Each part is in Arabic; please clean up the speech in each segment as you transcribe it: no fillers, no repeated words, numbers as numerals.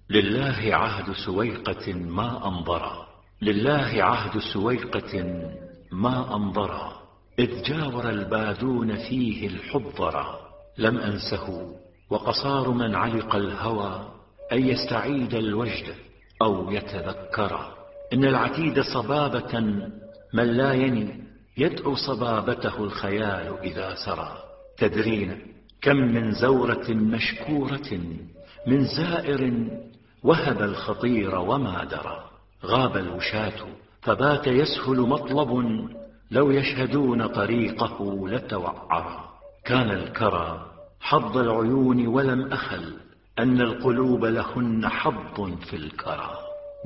لله عهد سويقة ما أنظرا، لله عهد سويقة ما أنظرا، إذ جاور البادون فيه الحضرا. لم أنسه وقصار من علق الهوى أن يستعيد الوجد أو يتذكرا. إن العتيد صبابة من لا يني يدعو صبابته الخيال إذا سرى. تدرين كم من زورة مشكورة من زائر وهب الخطير وما درى. غاب الوشاة فبات يسهل مطلب لو يشهدون طريقه لتوعرا. كان الكرى حظ العيون ولم أخل أن القلوب لهن حظ في الكرى.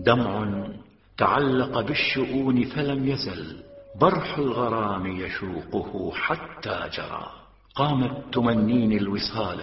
دمع تعلق بالشؤون فلم يزل برح الغرام يشوقه حتى جرى. قامت تمنين الوصال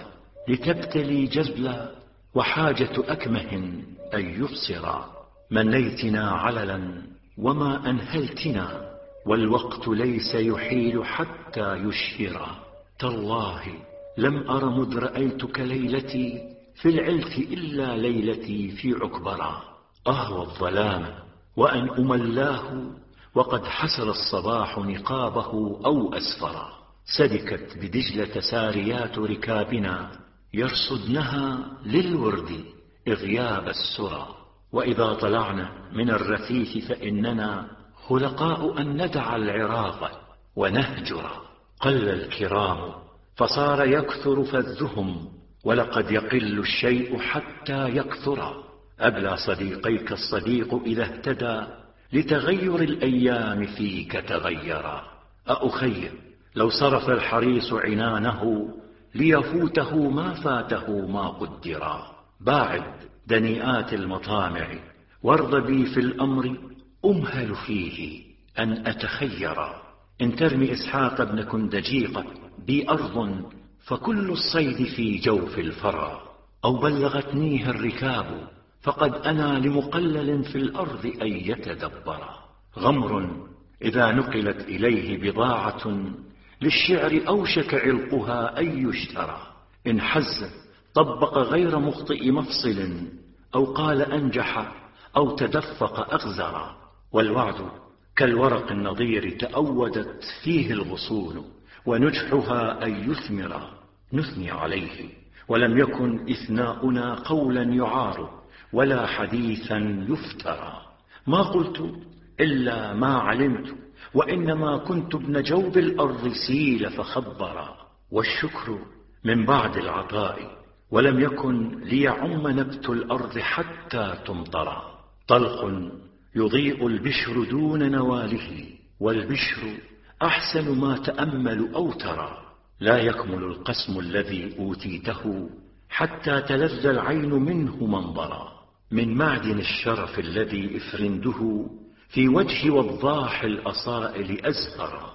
لتبتلي جزلا وحاجة أكمه أن يبصرا. منيتنا عللا وما أنهلتنا والوقت ليس يحيل حتى يشهرا. تالله لم أر مذ رأيتك ليلتي في العلف إلا ليلتي في عكبرا. أهوى الظلام وأن أملاه وقد حسر الصباح نقابه أو أسفرا. سدكت بدجلة ساريات ركابنا يرصدنها للورد إغياب السرى. وإذا طلعنا من الرثيث فإننا خلقاء أن ندع العراق ونهجر. قل الكرام فصار يكثر فذهم ولقد يقل الشيء حتى يكثر. أبلى صديقيك الصديق إذا اهتدى لتغير الأيام فيك تغيرا. أخي لو صرف الحريص عنانه ليفوته ما فاته ما قدرا. باعد دنيئات المطامع وارض بي في الأمر أمهل فيه أن أتخيرا. إن ترمي إسحاق بن كندجيق بي أرض فكل الصيد في جوف الفرا. أو بلغتنيه الركاب فقد أنا لمقلل في الأرض أن يتدبرا. غمر إذا نقلت إليه بضاعة للشعر أوشك علقها أن يشترى. إن حز طبق غير مخطئ مفصل أو قال أنجح أو تدفق أغزرا. والوعد كالورق النضير تأودت فيه الغصون ونجحها أن يثمر. نثني عليه ولم يكن إثناؤنا قولا يعار ولا حديثا يفترى. ما قلت إلا ما علمت وإنما كنت ابن جوب الأرض سيل فخبرا. والشكر من بعد العطاء ولم يكن ليعم نبت الأرض حتى تمطرا. طلق يضيء البشر دون نواله والبشر أحسن ما تأمل أو ترى. لا يكمل القسم الذي أوتيته حتى تلذ العين منه منظرا. من معدن الشرف الذي إفرنده في وجه وضاح الأصائل أزهرا.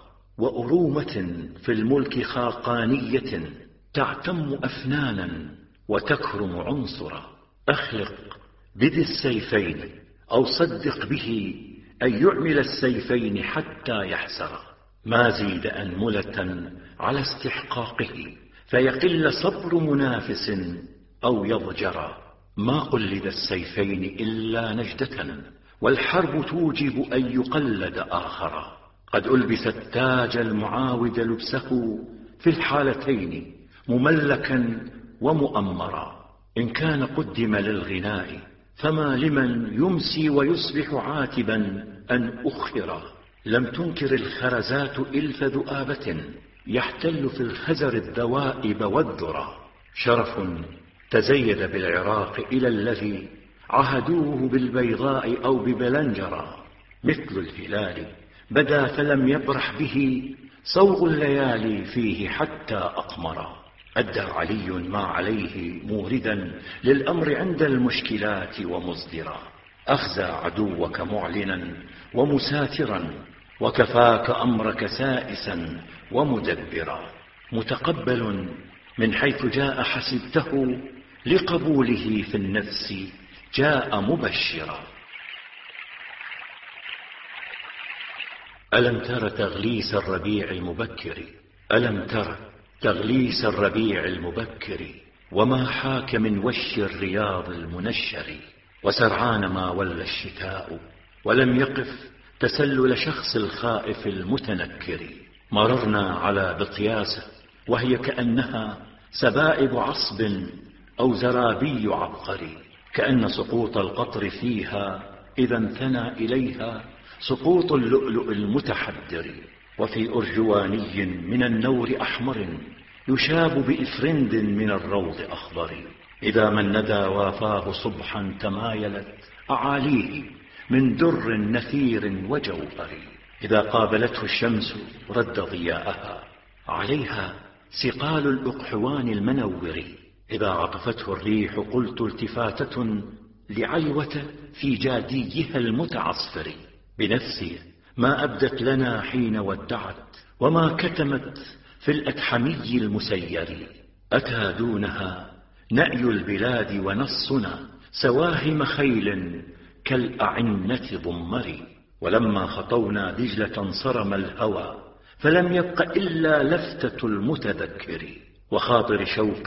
وأرومة في الملك خاقانية تعتم أفنانا وتكرم عنصرا. أخلق بذي السيفين أو صدق به أن يعمل السيفين حتى يحسرا. ما زيد أنملة على استحقاقه فيقل صبر منافس أو يضجرا. ما قلد السيفين إلا نجدة والحرب توجب أن يقلد آخرا. قد ألبس التاج المعاود لبسه في الحالتين مملكا ومؤمرا. إن كان قدم للغناء فما لمن يمسي ويصبح عاتبا أن أخر. لم تنكر الخرزات إلف ذؤابة يحتل في الخزر الذوائب والذرى. شرف تزيد بالعراق إلى الذي عهدوه بالبيضاء أو ببلنجرا. مثل الهلال بدا فلم يبرح به صوغ الليالي فيه حتى أقمرا. أدى علي ما عليه موردا للأمر عند المشكلات ومصدرا. أخزى عدوك معلنا ومساترا وكفاك أمرك سائسا ومدبرا. متقبل من حيث جاء حسبته لقبوله في النفس جاء مبشرا. ألم تر تغليس الربيع المبكر؟ ألم تر تغليس الربيع المبكر وما حاك من وش الرياض المنشر. وسرعان ما ولى الشتاء ولم يقف تسلل شخص الخائف المتنكر. مررنا على بطياسة وهي كأنها سبائب عصب أو زرابي عبقري، كأن سقوط القطر فيها إذا انثنى إليها سقوط اللؤلؤ المتحدر. وفي أرجواني من النور أحمر يشاب بإفرند من الروض أخضر، إذا ما الندى وافاه صبحا تمايلت أعاليه من در نثير وجوهر. إذا قابلته الشمس رد ضياءها عليها سقال الأقحوان المنور. إذا عطفته الريح قلت التفاتة لعلوة في جاديها المتعصفر. بنفسي ما أبدت لنا حين ودعت وما كتمت في الأكحمي المسير. أتى دونها نأي البلاد ونصنا سواهم خيل كالأعنة ضمر. ولما خطونا دجلة صرم الهوى فلم يبق إلا لفتة المتذكر. وخاطر شوق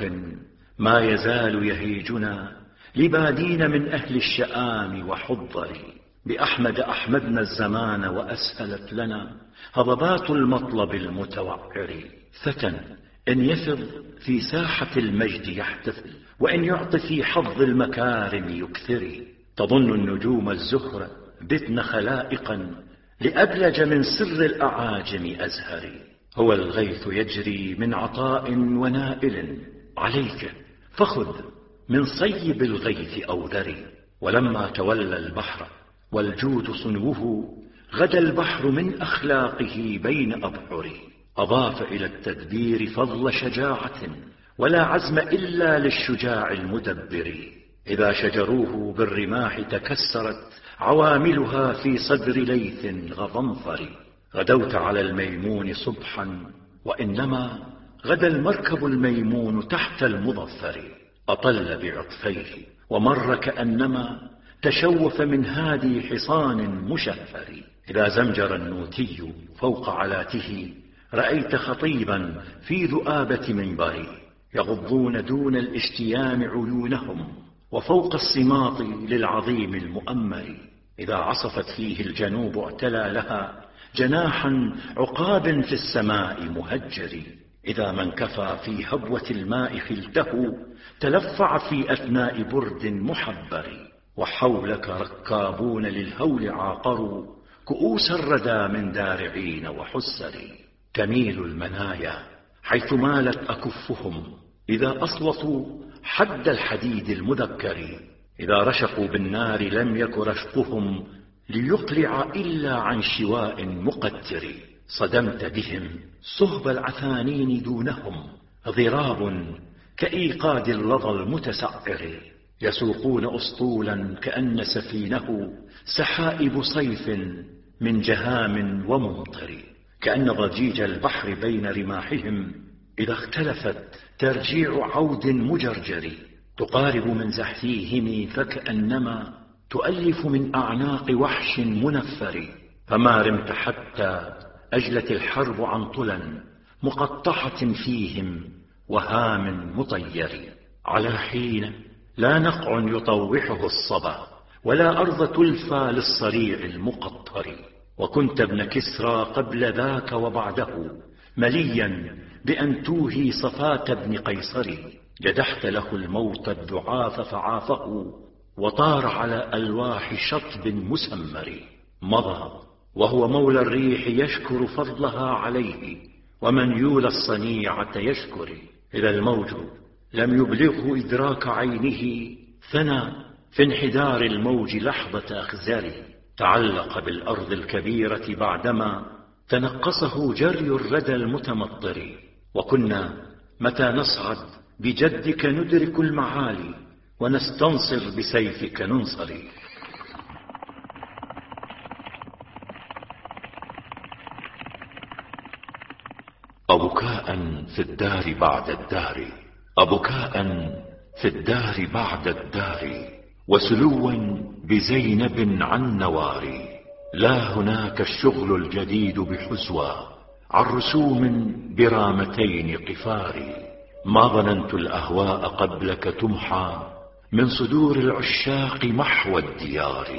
ما يزال يهيجنا لبادين من أهل الشآم وحضر. بأحمد أحمدنا الزمان وأسهلت لنا هضبات المطلب المتوعر. فتى إن يفض في ساحة المجد يحتفل، وإن يعطي في حظ المكارم يكثر. تظن النجوم الزهرة بتن خلائقا لأبلج من سر الأعاجم أزهر. هو الغيث يجري من عطاء ونائل عليك فخذ من صيب الغيث أو ذري. ولما تولى البحر والجود صنوه غدا البحر من أخلاقه بين أبحر. أضاف إلى التدبير فضل شجاعة ولا عزم إلا للشجاع المدبر. إذا شجروه بالرماح تكسرت عواملها في صدر ليث غضنفر. غدوت على الميمون صبحا وإنما غدا المركب الميمون تحت المظفر. أطل بعطفيه ومر كأنما تشوف من هادي حصان مشفر. إذا زمجر النوتي فوق علاته رأيت خطيبا في ذؤابة منبر. يغضون دون الاشتيام عيونهم وفوق الصماط للعظيم المؤمر. إذا عصفت فيه الجنوب اعتلى لها جناحا عقاب في السماء مهجر. إذا من كفى في هبوة الماء خلته تلفع في أثناء برد محبر. وحولك ركابون للهول عاقروا كؤوس الردى من دارعين وحسر. تميل المنايا حيث مالت أكفهم إذا أصوتوا حد الحديد المذكر. إذا رشقوا بالنار لم يك رشقهم ليقلع إلا عن شواء مقتر. صدمت بهم صهب العثانين دونهم ضراب كإيقاد اللظى المتسعر. يسوقون أسطولا كأن سفينه سحائب صيف من جهام وممطر. كأن ضجيج البحر بين رماحهم إذا اختلفت ترجيع عود مجرجر. تقارب من زحفيهم فكأنما تؤلف من أعناق وحش منفر. فما رمت حتى أجلت الحرب عنطلا مقطحة فيهم وهام مطير. على حين لا نقع يطوحه الصبا ولا أرض تلفى للصريع المقطر. وكنت ابن كسرى قبل ذاك وبعده مليا بأن توهي صفاة ابن قيصر. جدحت له الموت الدعاف فعافه وطار على ألواح شطب مسمر. مضى وهو مولى الريح يشكر فضلها عليه ومن يولى الصنيعة يشكر. إذا الموج لم يبلغه إدراك عينه ثنى في انحدار الموج لحظة أخزاره. تعلق بالأرض الكبيرة بعدما تنقصه جري الردى المتمطر. وكنا متى نصعد بجدك ندرك المعالي ونستنصر بسيفك ننصر. أبكاء في الدار بعد الدار، أبكاء في الدار بعد الدار، وسلوا بزينب عن نواري. لا هناك الشغل الجديد بحزوى عن رسوم برامتين قفار. ما ظننت الأهواء قبلك تمحى من صدور العشاق محو الديار.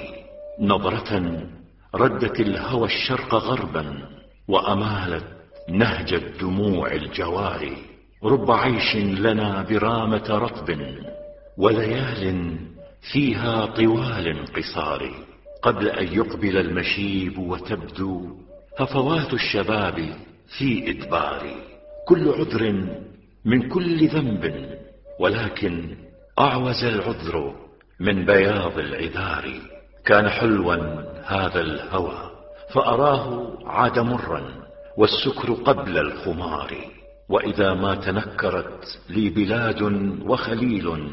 نظرة ردت الهوى الشرق غربا وأمالت نهج الدموع الجواري. رب عيش لنا برامة رطب وليال فيها طوال قصار. قبل أن يقبل المشيب وتبدو هفوات الشباب في إدبار. كل عذر من كل ذنب ولكن أعوز العذر من بياض العذار. كان حلوا هذا الهوى فأراه عاد مرا والسكر قبل الخمار. وإذا ما تنكرت لي بلاد وخليل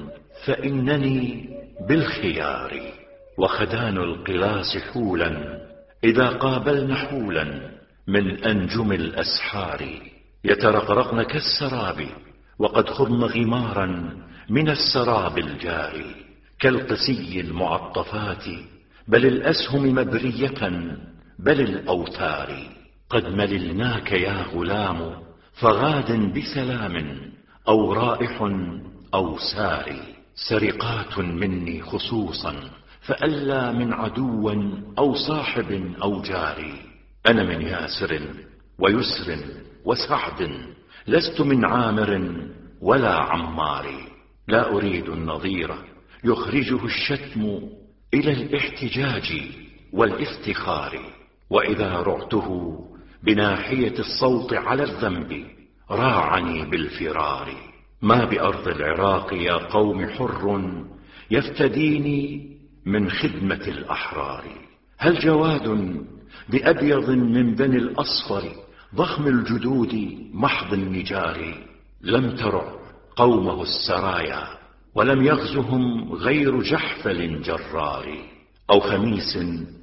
فإنني بالخيار. وخدان القلاص حولا إذا قابلن حولا من أنجم الأسحار. يترقرقن كالسراب وقد خضن غمارا من السراب الجاري. كالقسي المعطفات بل الأسهم مبرية بل الأوتار. قد مللناك يا غلام فغاد بسلام أو رائح أو سار. سرقات مني خصوصا فألا من عدو أو صاحب أو جاري. أنا من ياسر ويسر وسعد لست من عامر ولا عمار. لا أريد النظير يخرجه الشتم إلى الاحتجاج والافتخار. وإذا رعته بناحية الصوت على الذنب راعني بالفرار. ما بأرض العراق يا قوم حر يفتديني من خدمة الأحرار. هل جواد بأبيض من بني الأصفر ضخم الجدود محض النجار. لم ترع قومه السرايا ولم يغزهم غير جحفل جرار. أو خميس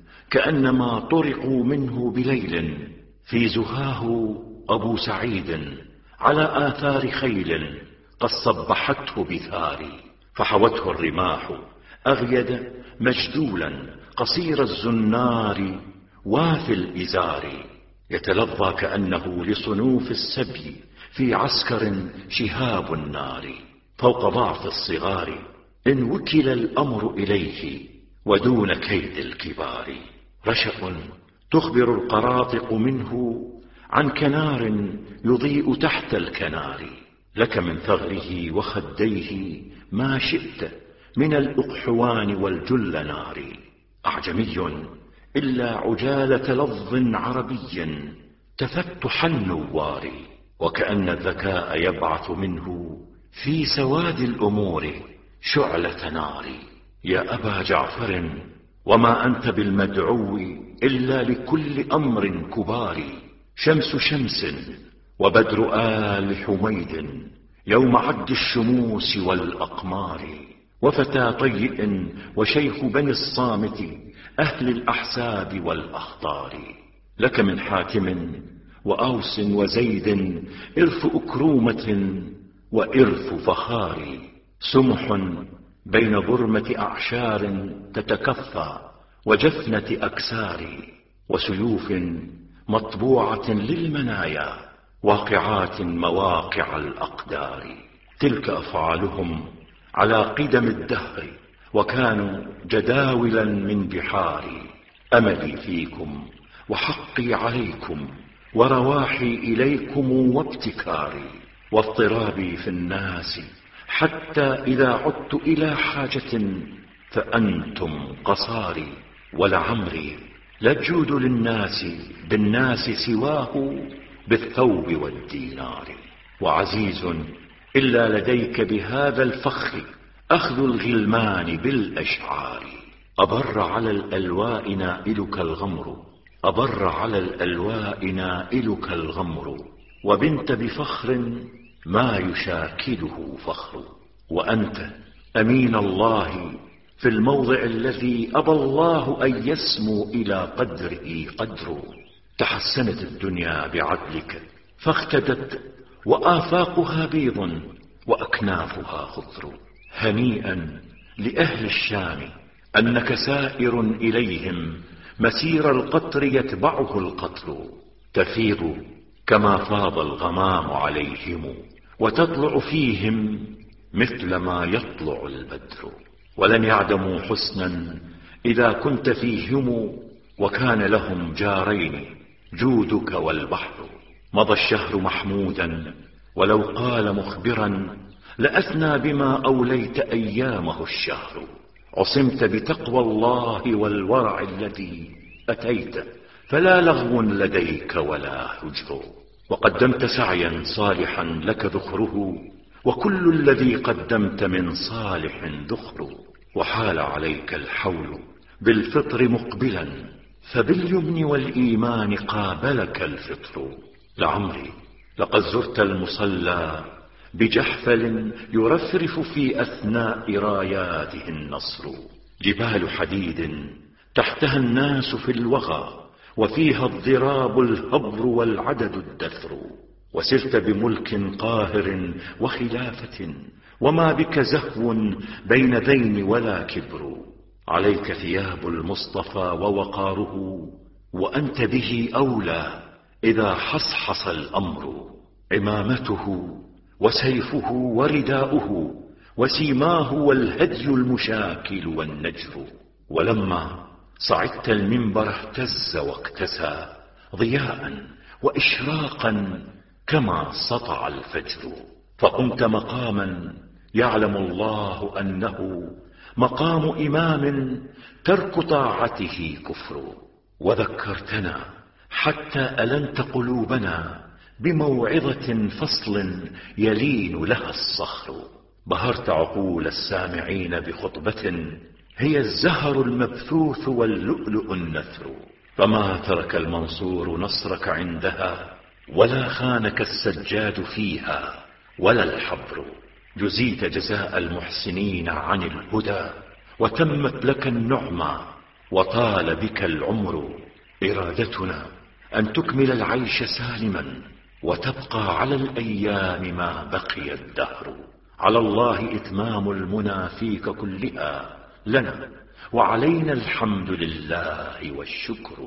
كأنما طرقوا منه بليل في زهاه أبو سعيد على آثار خيل قد صبحته بثار. فحوته الرماح أغيد مجدولا قصير الزنار وافي الإزار. يتلظى كأنه لصنوف السبي في عسكر شهاب النار. فوق ضعف الصغار إن وكل الأمر إليه ودون كيد الكبار. رشأ تخبر القراطق منه عن كنار يضيء تحت الكنار. لك من ثغره وخديه ما شئت من الأقحوان والجل نار. أعجمي إلا عجالة لفظ عربي تفتح النوار. وكأن الذكاء يبعث منه في سواد الأمور شعلة نار. يا أبا جعفر وما أنت بالمدعو إلا لكل أمر كبار. شمس شمس وبدر آل حميد يوم عد الشموس والأقمار. وفتى طيء وشيخ بني الصامت أهل الأحساب والأخطار. لك من حاتم وأوس وزيد إرث أكرومة وإرث فخار. سمح بين ظرمة أعشار تتكفى وجفنة أكسار. وسيوف مطبوعة للمنايا واقعات مواقع الأقدار. تلك أفعالهم على قدم الدهر وكانوا جداولا من بحار. أملي فيكم وحقي عليكم ورواحي إليكم وابتكاري. واضطرابي في الناس حتى إذا عدت إلى حاجة فأنتم قصاري. ولعمري لا تجود للناس بالناس سواه بالثوب والدينار. وعزيز إلا لديك بهذا الفخر أخذ الغلمان بالأشعار. أبر على الألواء نائلك الغمر أبر على الألواء نائلك الغمر. وبنت بفخر ما يشاكله فخر. وأنت أمين الله في الموضع الذي أبى الله أن يسمو إلى قدره قدر. تحسنت الدنيا بعدلك فاختدت وآفاقها بيض وأكنافها خضر. هنيئا لأهل الشام أنك سائر إليهم مسير القطر يتبعه القطر. تفيض كما فاض الغمام عليهم وتطلع فيهم مثل ما يطلع البدر. ولن يعدموا حسنا إذا كنت فيهم، وكان لهم جارين جودك والبحر. مضى الشهر محمودا، ولو قال مخبرا لأثنى بما أوليت أيامه الشهر. عصمت بتقوى الله والورع الذي أتيت، فلا لغو لديك ولا هجر. وقدمت سعيا صالحا لك ذخره، وكل الذي قدمت من صالح ذخر. وحال عليك الحول بالفطر مقبلا، فباليمن والإيمان قابلك الفطر. لعمري لقد زرت المصلى بجحفل يرفرف في أثناء راياته النصر. جبال حديد تحتها الناس في الوغى، وفيها الضراب الهبر والعدد الدثر. وسرت بملك قاهر وخلافة، وما بك زهو بين ذين ولا كبر. عليك ثياب المصطفى ووقاره، وأنت به أولى إذا حصحص الأمر. عمامته وسيفه ورداؤه، وسيماه والهدي المشاكل والنجر. ولما صعدت المنبر اهتز واكتسى ضياء وإشراقا كما سطع الفجر. فقمت مقاما يعلم الله أنه مقام إمام ترك طاعته كفر. وذكرتنا حتى ألنت قلوبنا بموعظة فصل يلين لها الصخر. بهرت عقول السامعين بخطبة هي الزهر المبثوث واللؤلؤ النثر. فما ترك المنصور نصرك عندها، ولا خانك السجاد فيها ولا الحبر. جزيت جزاء المحسنين عن الهدى، وتمت لك النعمة وطال بك العمر. إرادتنا أن تكمل العيش سالما، وتبقى على الأيام ما بقي الدهر. على الله إتمام المنى فيك كلها لنا، وعلينا الحمد لله والشكر.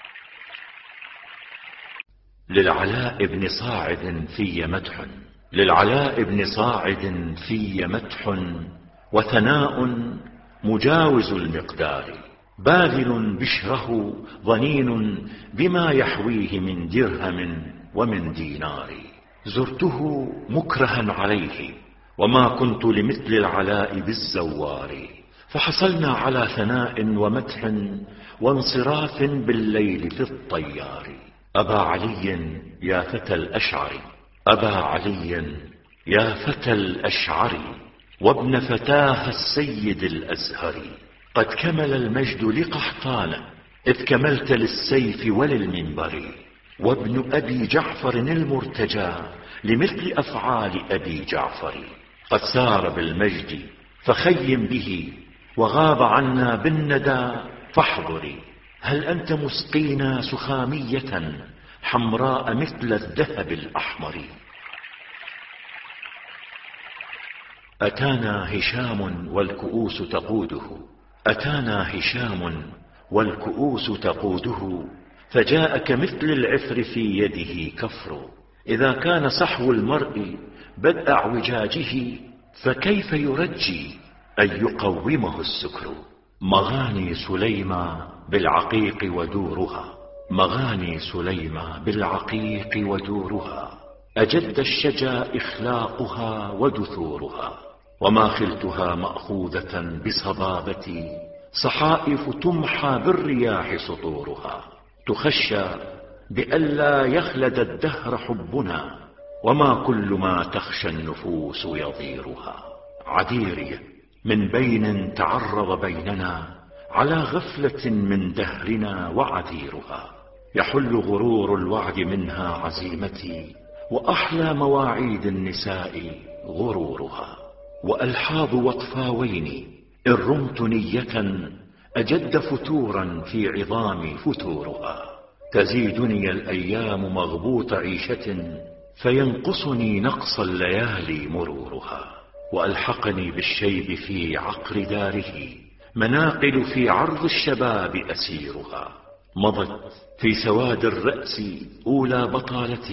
للعلاء بن صاعد في مدح، للعلاء بن صاعد في مدح، وثناء مجاوز المقدار. باذل بشره ظنين بما يحويه من درهم ومن دينار. زرته مكرها عليه، وما كنت لمثل العلاء بالزوار. فحصلنا على ثناء ومدح وانصراف بالليل في الطيار. أبا علي يا فتى الأشعر، أبا علي يا فتى الأشعر، وابن فتاه السيد الأزهر. قد كمل المجد لقحطان، إذ كملت للسيف وللمنبر. وابن أبي جعفر المرتجى لمثل أفعال أبي جعفر. قد سار بالمجد فخيم به، وغاب عنا بالندى فاحضري. هل أنت مسقينا سخامية حمراء مثل الذهب الأحمر؟ أتانا هشام والكؤوس تقوده، أتانا هشام والكؤوس تقوده. فجاء كمثل العفر في يده كفر. إذا كان صحو المرء بدء اعوجاجه، فكيف يرجي أن يقومه السكر؟ مغاني سليمى بالعقيق ودورها، مغاني سليمى بالعقيق ودورها. أجد الشجا إخلاقها ودثورها، وما خلتها مأخوذة بصبابتي. صحائف تمحى بالرياح سطورها. تخشى بألا يخلد الدهر حبنا، وما كل ما تخشى النفوس يضيرها. عذيري من بين تعرض بيننا، على غفلة من دهرنا وعذيرها. يحل غرور الوعد منها عزيمتي، وأحلى مواعيد النساء غرورها. وألحاظ وطفاوين إن رمت نية، أجد فتورا في عظامي فتورها. تزيدني الأيام مغبوط عيشة، فينقصني نقص الليالي مرورها. وألحقني بالشيب في عقر داره، مناقل في عرض الشباب أسيرها. مضت في سواد الرأس أولى بطالتي،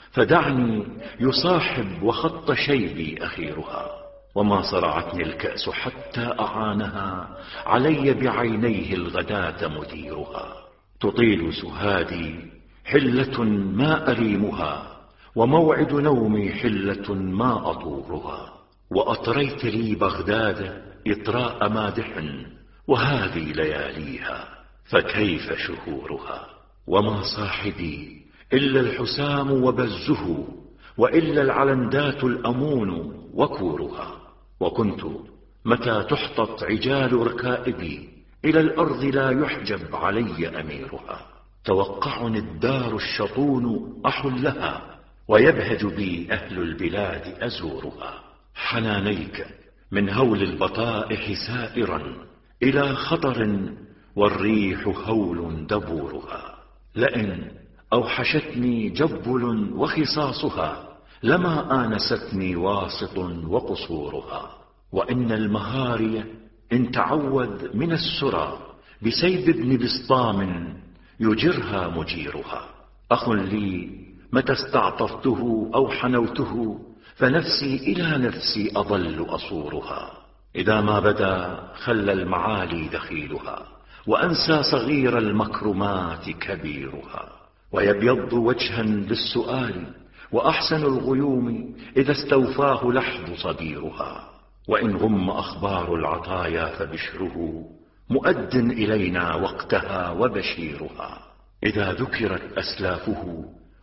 فدعني يصاحب وخط شيبي أخيرها. وما صرعتني الكأس حتى أعانها علي بعينيه الغداة مديرها. تطيل سهادي حلة ما أريمها، وموعد نومي حلة ما أطورها. وأطريت لي بغداد إطراء مادح، وهذه لياليها فكيف شهورها. وما صاحبي إلا الحسام وبزه، وإلا العلندات الأمون وكورها. وكنت متى تحطط عجال ركائبي إلى الأرض لا يحجب علي أميرها. توقعني الدار الشطون أحلها، ويبهج بي أهل البلاد أزورها. حنانيك من هول البطائح سائرا إلى خطر، والريح هول دبورها. لئن أوحشتني جبل وخصاصها، لما آنستني واسط وقصورها. وإن المهاري إن تعود من السرى بسيب ابن بسطام يجرها مجيرها. أخ لي متى استعطفته أو حنوته، فنفسي إلى نفسي أظل أصورها. إذا ما بدا خل المعالي دخيلها، وأنسى صغير المكرمات كبيرها. ويبيض وجها للسؤال، وأحسن الغيوم إذا استوفاه لحظ صديرها. وإن غم أخبار العطايا فبشره مؤد إلينا وقتها وبشيرها. إذا ذكرت أسلافه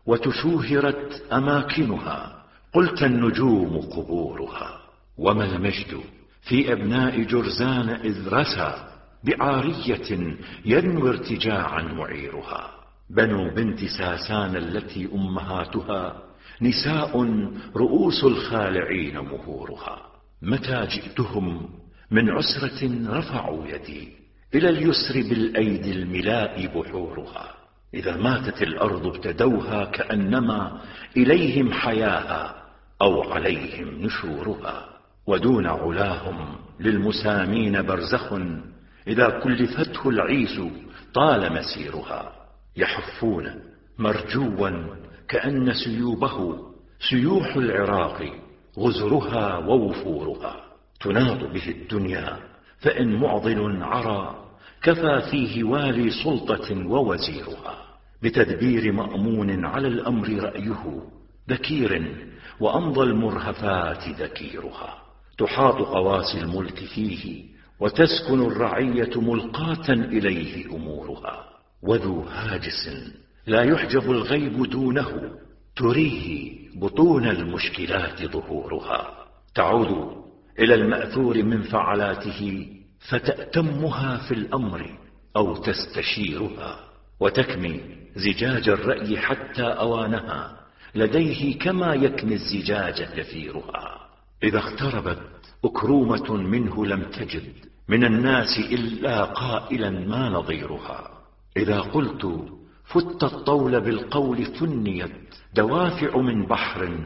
وتشوهرت أماكنها، قلت النجوم قبورها. وما المجد في أبناء جرزان إذ رسى بعارية ينوي ارتجاعا معيرها. بنو بنت ساسان التي أمهاتها نساء رؤوس الخالعين مهورها. متى جئتهم من عسرة رفعوا يدي، إلى اليسر بالأيدي الملاء بحورها. إذا ماتت الأرض ابتدوها كأنما إليهم حياها أو عليهم نشورها. ودون علاهم للمسامين برزخ، إذا كلفته العيس طال مسيرها. يحفون مرجوا كأن سيوبه سيوح العراق غزرها ووفورها. تناض به الدنيا فإن معضل عرى، كفى فيه والي سلطة ووزيرها. بتدبير مأمون على الأمر رأيه ذكير، وأمضى المرهفات ذكيرها. تحاط قواسي الملك فيه، وتسكن الرعية ملقاة إليه أمورها. وذو هاجس لا يحجب الغيب دونه، تريه بطون المشكلات ظهورها. تعود إلى المأثور من فعلاته، فتأتمها في الأمر أو تستشيرها. وتكمي زجاج الرأي حتى أوانها لديه، كما يكمي الزجاج كثيرها. إذا اقتربت أكرومة منه لم تجد من الناس إلا قائلا ما نظيرها. إذا قلت فت الطول بالقول فنيت دوافع من بحر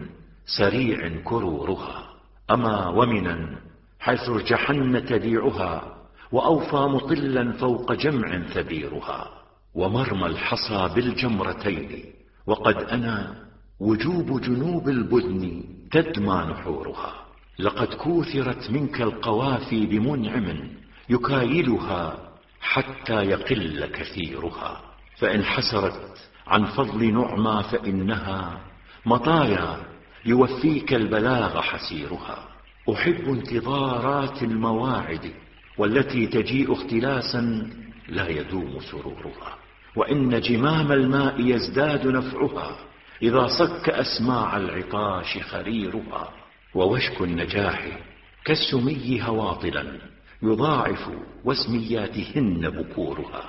سريع كرورها. أما ومنا حيث ارجحن تبيعها، وأوفى مطلا فوق جمع ثبيرها. ومرمى الحصى بالجمرتين، وقد أنا وجوب جنوب البدن تدمى نحورها. لقد كوثرت منك القوافي بمنعم يكايلها حتى يقل كثيرها. فإن حسرت عن فضل نعمى فإنها مطايا يوفيك البلاغ حسيرها. أحب انتظارات المواعد، والتي تجيء اختلاسا لا يدوم سرورها. وإن جمام الماء يزداد نفعها، إذا صك أسماع العطاش خريرها. ووشك النجاح كالسمي هواطلا يضاعف واسمياتهن بكورها.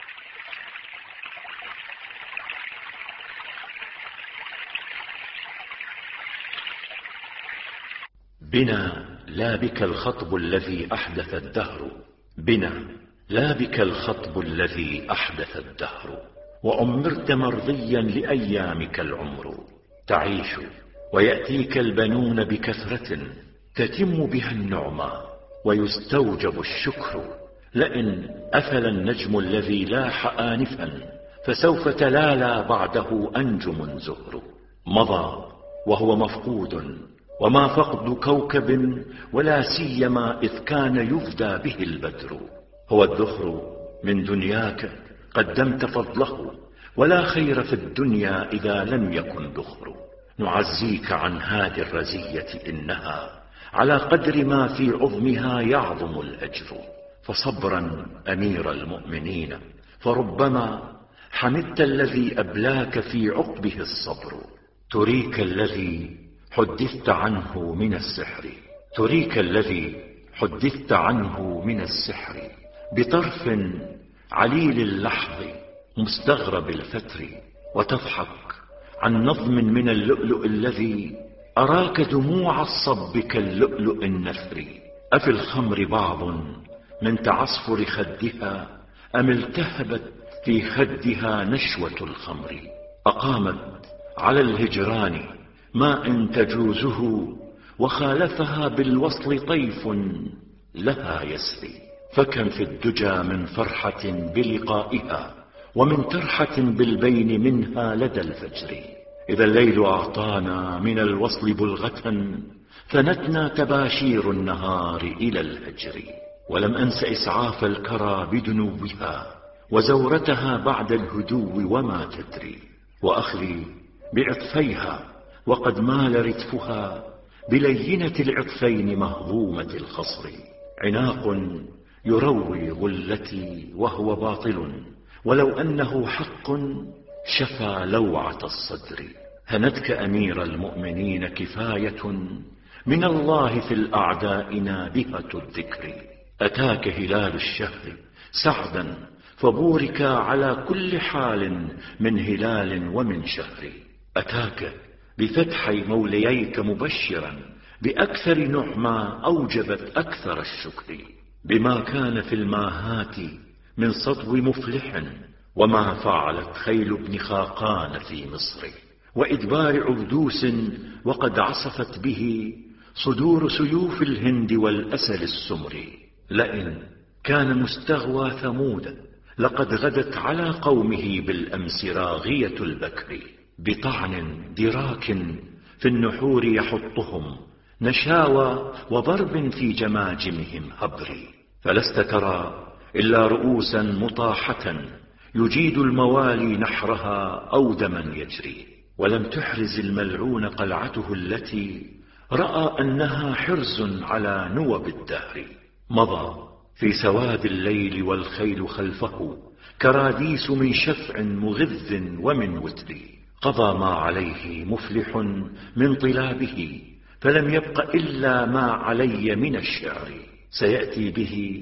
بنا لا بك الخطب الذي أحدث الدهر، بنا لا بك الخطب الذي أحدث الدهر. وعمرت مرضيا لأيامك العمر، تعيش ويأتيك البنون بكثرة تتم بها النعمة ويستوجب الشكر. لئن أفل النجم الذي لاح آنفا، فسوف تلالى بعده أنجم زهر. مضى وهو مفقود، وما فقد كوكب ولا سيما إذ كان يفدى به البدر. هو الذخر من دنياك قدمت فضله، ولا خير في الدنيا إذا لم يكن ذخر. نعزيك عن هذه الرزية إنها على قدر ما في عظمها يعظم الأجر. فصبرا أمير المؤمنين، فربما حمدت الذي أبلاك في عقبه الصبر. تريك الذي حدثت عنه من السحر، تريك الذي حدثت عنه من السحر، بطرف عليل اللحظ مستغرب الفتر. وتضحك عن نظم من اللؤلؤ الذي أراك دموع الصب كاللؤلؤ النثر. أفي الخمر بعض من تعصفر خدها، أم التهبت في خدها نشوة الخمر. أقامت على الهجران ماء تجوزه، وخالفها بالوصل طيف لها يسري. فكم في الدجى من فرحة بلقائها، ومن ترحة بالبين منها لدى الفجر. إذا الليل أعطانا من الوصل بلغة، ثنتنا تباشير النهار إلى الهجر. ولم أنس إسعاف الكرى بدنوها، وزورتها بعد الهدو وما تدري. وأخلي بعطفيها وقد مال رتفها، بلينة العطفين مهضومة الخصر. عناق يروي غلتي وهو باطل، ولو أنه حق شفى لوعة الصدر. هنتك أمير المؤمنين كفاية من الله في الأعداء نابهة الذكر. أتاك هلال الشهر سعدا، فبورك على كل حال من هلال ومن شهر. أتاك بفتح مولييك مبشرا، بأكثر نعمى أوجبت أكثر الشكر. بما كان في الماهات من صدو مفلح، وما فعلت خيل ابن خاقان في مصر. وإدبار عبدوس وقد عصفت به صدور سيوف الهند والأسل السمر. لئن كان مستغوى ثمود لقد غدت على قومه بالأمس راغية البكر. بطعن دراك في النحور يحطهم، نشاوى وضرب في جماجمهم هبر. فلست ترى إلا رؤوسا مطاحة، يجيد الموالي نحرها أو دما يجري. ولم تحرز الملعون قلعته التي رأى أنها حرز على نوب الدهر. مضى في سواد الليل والخيل خلفه، كراديس من شفع مغذ ومن وتر. قضى ما عليه مفلح من طلابه، فلم يبق إلا ما علي من الشعر. سيأتي به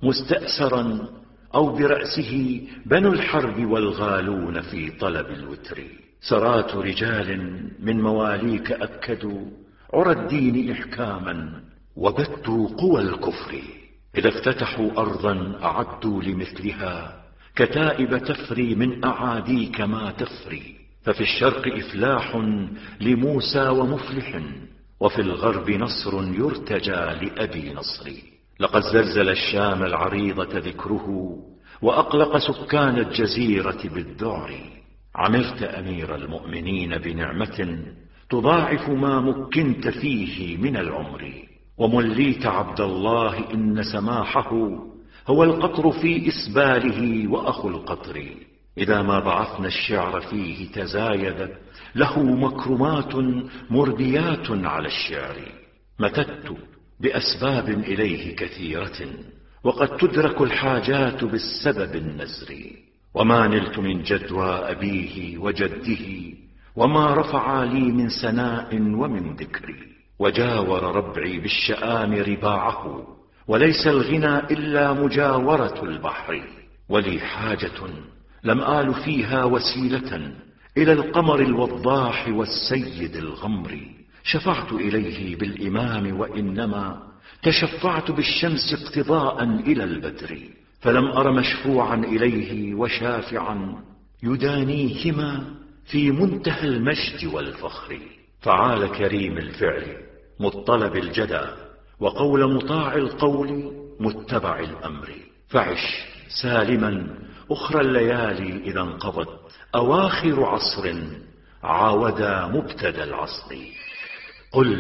مستأسرا أو برأسه بنو الحرب والغالون في طلب الوتر. سرات رجال من مواليك أكدوا عرى الدين إحكاما، وبتوا قوى الكفر. إذا افتتحوا أرضا أعدوا لمثلها، كتائب تفري من أعاديك ما تفري. ففي الشرق إفلاح لموسى ومفلح، وفي الغرب نصر يرتجى لأبي نصر. لقد زلزل الشام العريضة ذكره، وأقلق سكان الجزيرة بالذعر. عمرت أمير المؤمنين بنعمة تضاعف ما مكنت فيه من العمر. ومليت عبد الله إن سماحه هو القطر في إسباله وأخو القطر. إذا ما بعثنا الشعر فيه تزايدت له مكرمات مرديات على الشعر. متت بأسباب إليه كثيرة، وقد تدرك الحاجات بالسبب النزر. وما نلت من جدوى أبيه وجده، وما رفع لي من سناء ومن ذكر. وجاور ربعي بالشآم رباعه، وليس الغنى إلا مجاورة البحر. ولي حاجة لم آل فيها وسيلة إلى القمر الوضاح والسيد الغمر. شفعت إليه بالإمام، وإنما تشفعت بالشمس اقتضاء إلى البدر. فلم أر مشفوعا إليه وشافعا يدانيهما في منتهى المجد والفخر. فعال كريم الفعل مطلب الجدى، وقول مطاع القول متبع الأمر. فعش سالما أخرى الليالي إذا انقضت أواخر عصر، عاودا مبتدى العصر. قل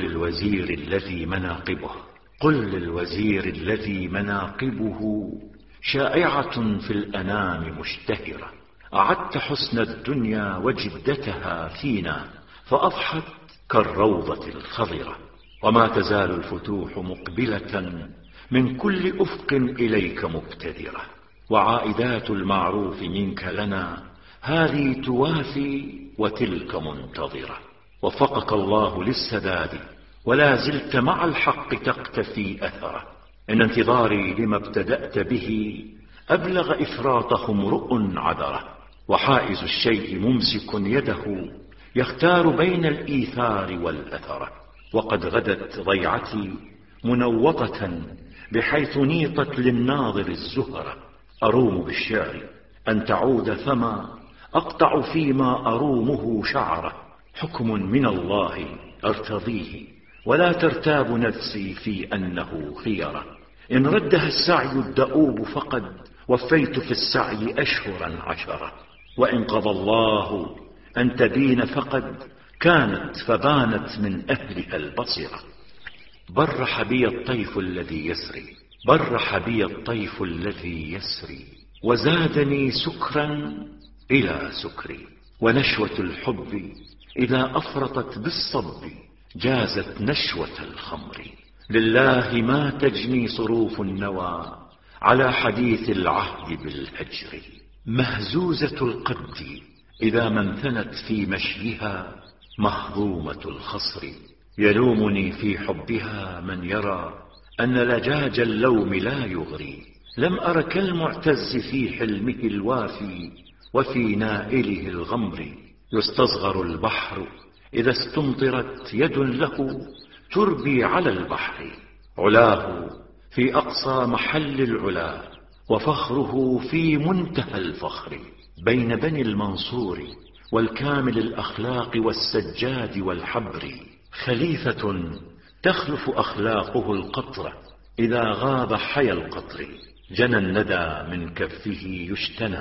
للوزير الذي مناقبه شائعة في الأنام مشتهرة، أعدت حسن الدنيا وجدتها فينا فأضحت كالروضة الخضرة. وما تزال الفتوح مقبلة من كل أفق إليك مبتدرة، وعائدات المعروف منك لنا هذه توافي وتلك منتظرة. وفقك الله للسداد ولا زلت مع الحق تقتفي أثره، إن انتظاري لما ابتدأت به أبلغ إفراطه امرؤ عذره. وحائز الشيء ممسك يده يختار بين الإيثار والأثرة. وقد غدت ضيعتي منوطة بحيث نيطت للناظر الزهرة. أروم بالشعر أن تعود فما أقطع فيما أرومه شعره. حكم من الله أرتضيه ولا ترتاب نفسي في أنه خيرة. إن ردها السعي الدؤوب فقد وفيت في السعي أشهرا عشرة. وإن قضى الله أن تبين فقد كانت فبانت من أهلها البصرة. برح بي الطيف الذي يسري وزادني سكرا إلى سكري. ونشوة الحب إذا أفرطت بالصب جازت نشوة الخمر. لله ما تجني صروف النوى على حديث العهد بالهجر. مهزوزة القد إذا ما انثنت في مشيها مهضومة الخصر. يلومني في حبها من يرى أن لجاج اللوم لا يغري. لم أر كالمعتز في حلمه الوافي وفي نائله الغمر. يستصغر البحر إذا استمطرت يد له تربي على البحر. علاه في أقصى محل العلا وفخره في منتهى الفخر. بين بني المنصور والكامل الأخلاق والسجاد والحبر خليفة تخلف أخلاقه القطرة إذا غاب حيا القطر. جنى الندى من كفه يشتنى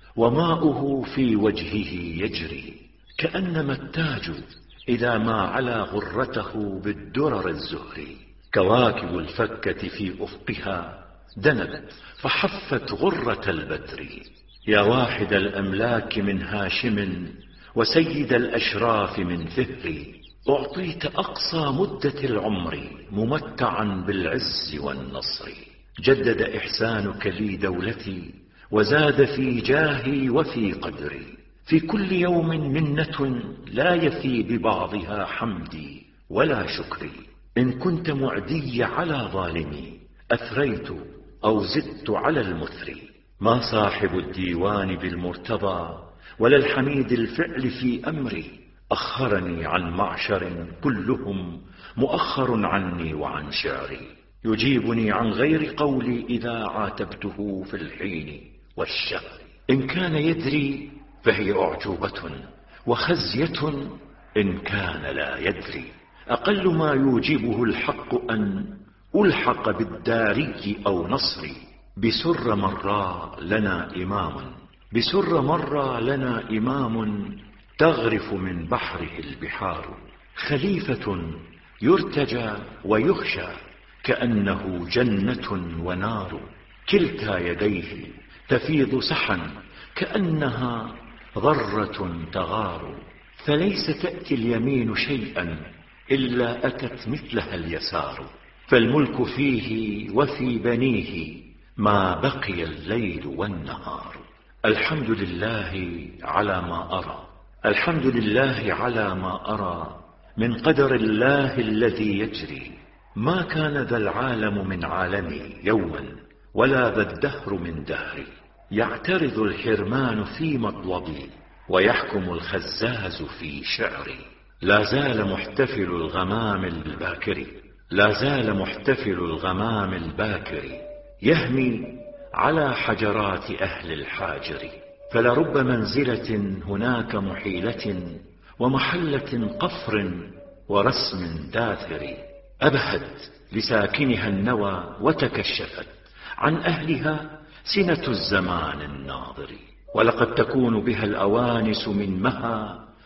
وماؤه في وجهه يجري. كأنما التاج إذا ما علا غرته بالدرر الزهري. كواكب الفكة في أفقها دنت فحفت غرة البدر. يا واحد الأملاك من هاشم وسيد الأشراف من فهر. أعطيت أقصى مدة العمر ممتعا بالعز والنصر. جدد إحسانك لي دولتي وزاد في جاهي وفي قدري. في كل يوم منة لا يفي ببعضها حمدي ولا شكري. إن كنت معدي على ظالمي أثريت أو زدت على المثري. ما صاحب الديوان بالمرتضى ولا الحميد الفعل في أمري. أخرني عن معشر كلهم مؤخر عني وعن شعري. يجيبني عن غير قولي إذا عاتبته في الحين والشهر. إن كان يدري فهي أعجوبة وخزية إن كان لا يدري. أقل ما يوجبه الحق أن ألحق بالداري أو نصري. بسر مر لنا إمام تغرف من بحره البحار. خليفة يرتجى ويخشى كأنه جنة ونار. كلتا يديه تفيض سحا كأنها ضرة تغار. فليس تأتي اليمين شيئا إلا أتت مثلها اليسار. فالملك فيه وفي بنيه ما بقي الليل والنهار. الحمد لله على ما أرى من قدر الله الذي يجري. ما كان ذا العالم من عالمي يوما ولا ذا الدهر من دهري. يعترض الحرمان في مطلبي ويحكم الخزاز في شعري. لا زال محتفل الغمام الباكر يهمي على حجرات أهل الحاجر. فلرب منزلة هناك محيلة ومحلة قفر ورسم داثر. أبهت لساكنها النوى وتكشفت عن أهلها سنة الزمان الناظر. ولقد تكون بها الأوانس من مها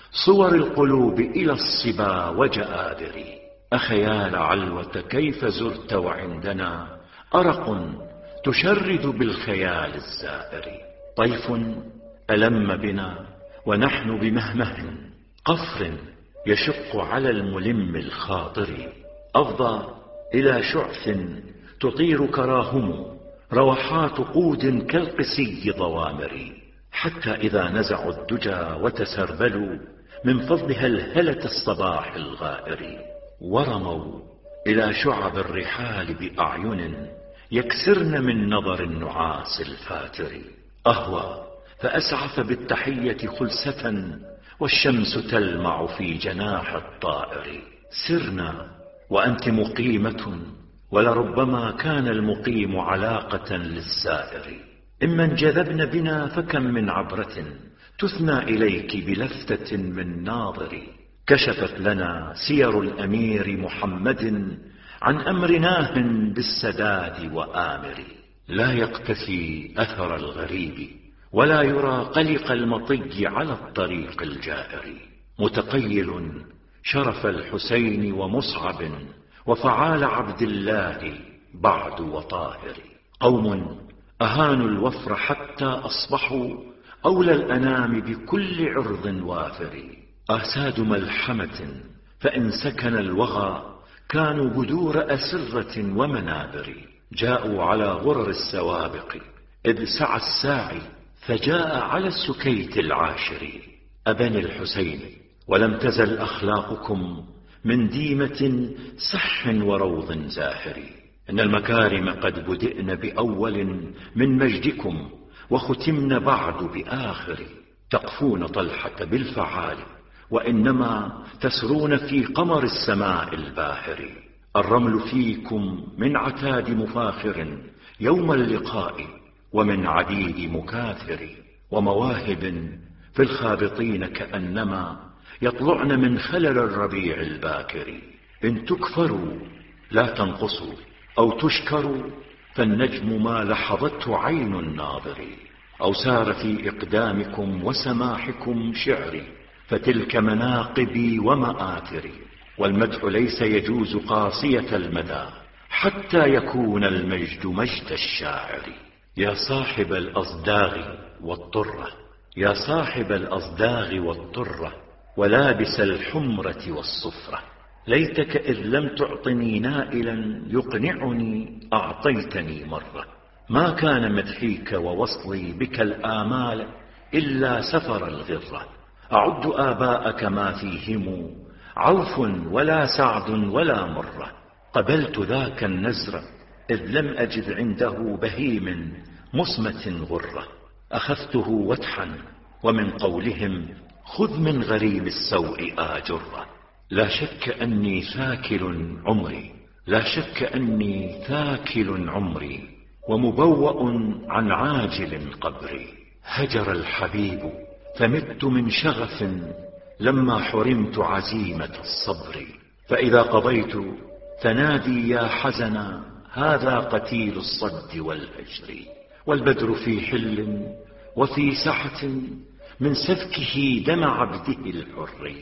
صور القلوب إلى الصبا وجآبر. أخيال علوة كيف زرت وعندنا أرق تشرد بالخيال الزائر. طيف ألم بنا ونحن بمهمه قفر يشق على الملم الخاطر. أفضى إلى شعث تطير كراهم روحات قود كالقسي ضوامر. حتى إذا نزعوا الدجى وتسربلوا من فضل هلهلة الصباح الغائر ورموا إلى شعب الرحال بأعين يكسرن من نظر النعاس الفاتر. أهوى فأسعف بالتحية خلسة والشمس تلمع في جناح الطائر. سرنا وأنت مقيمة ولربما كان المقيم علاقة للسائر. إما انجذبن بنا فكم من عبرة تثنى إليك بلفتة من ناظر. كشفت لنا سير الأمير محمد عن أمر ناه بالسداد وآمر. لا يقتفي أثر الغريب ولا يرى قلق المطي على الطريق الجائر. متقيل شرف الحسين ومصعب وفعال عبد الله بعد وطاهر. قوم أهانوا الوفر حتى أصبحوا أولى الأنام بكل عرض وافر. آساد ملحمة فإن سكن الوغى كانوا بدور أسرة ومنابر. جاءوا على غرر السوابق إذ سعى الساعي فجاء على السكيت العاشر. أبني الحسين ولم تزل أخلاقكم من ديمة سح وروض زاهر. إن المكارم قد بدئن بأول من مجدكم وختمن بعد بآخر. تقفون طلحة بالفعال وإنما تسرون في قمر السماء الباهر. الرمل فيكم من عتاد مفاخر يوم اللقاء ومن عديد مكاثر. ومواهب في الخابطين كأنما يطلعن من خلل الربيع الباكر. إن تكفروا لا تنقصوا أو تشكروا فالنجم ما لحظته عين الناظر. أو سار في إقدامكم وسماحكم شعري فتلك مناقبي ومآثري. والمدح ليس يجوز قاصية المدى حتى يكون المجد مجد الشاعر. يا صاحب الأصداغ والطرة يا صاحب الأصداغ والطرة ولابس الحمرة والصفرة. ليتك إذ لم تعطني نائلا يقنعني أعطيتني مرة. ما كان مدحيك ووصلي بك الآمال إلا سفر الغرة. أعد آباءك ما فيهم عوف ولا سعد ولا مرة. قبلت ذاك النزر إذ لم أجد عنده بهيم مسمة غرة. أخذته وتحا ومن قولهم خذ من غريب السوء آجرة. لا شك أني ثاكل عمري لا شك أني ثاكل عمري ومبوأ عن عاجل قبري. هجر الحبيب فمت من شغف لما حرمت عزيمة الصبر. فإذا قضيت فنادي يا حزنا هذا قتيل الصد والهجر. والبدر في حل وفي سحة من سفكه دم عبده الحر.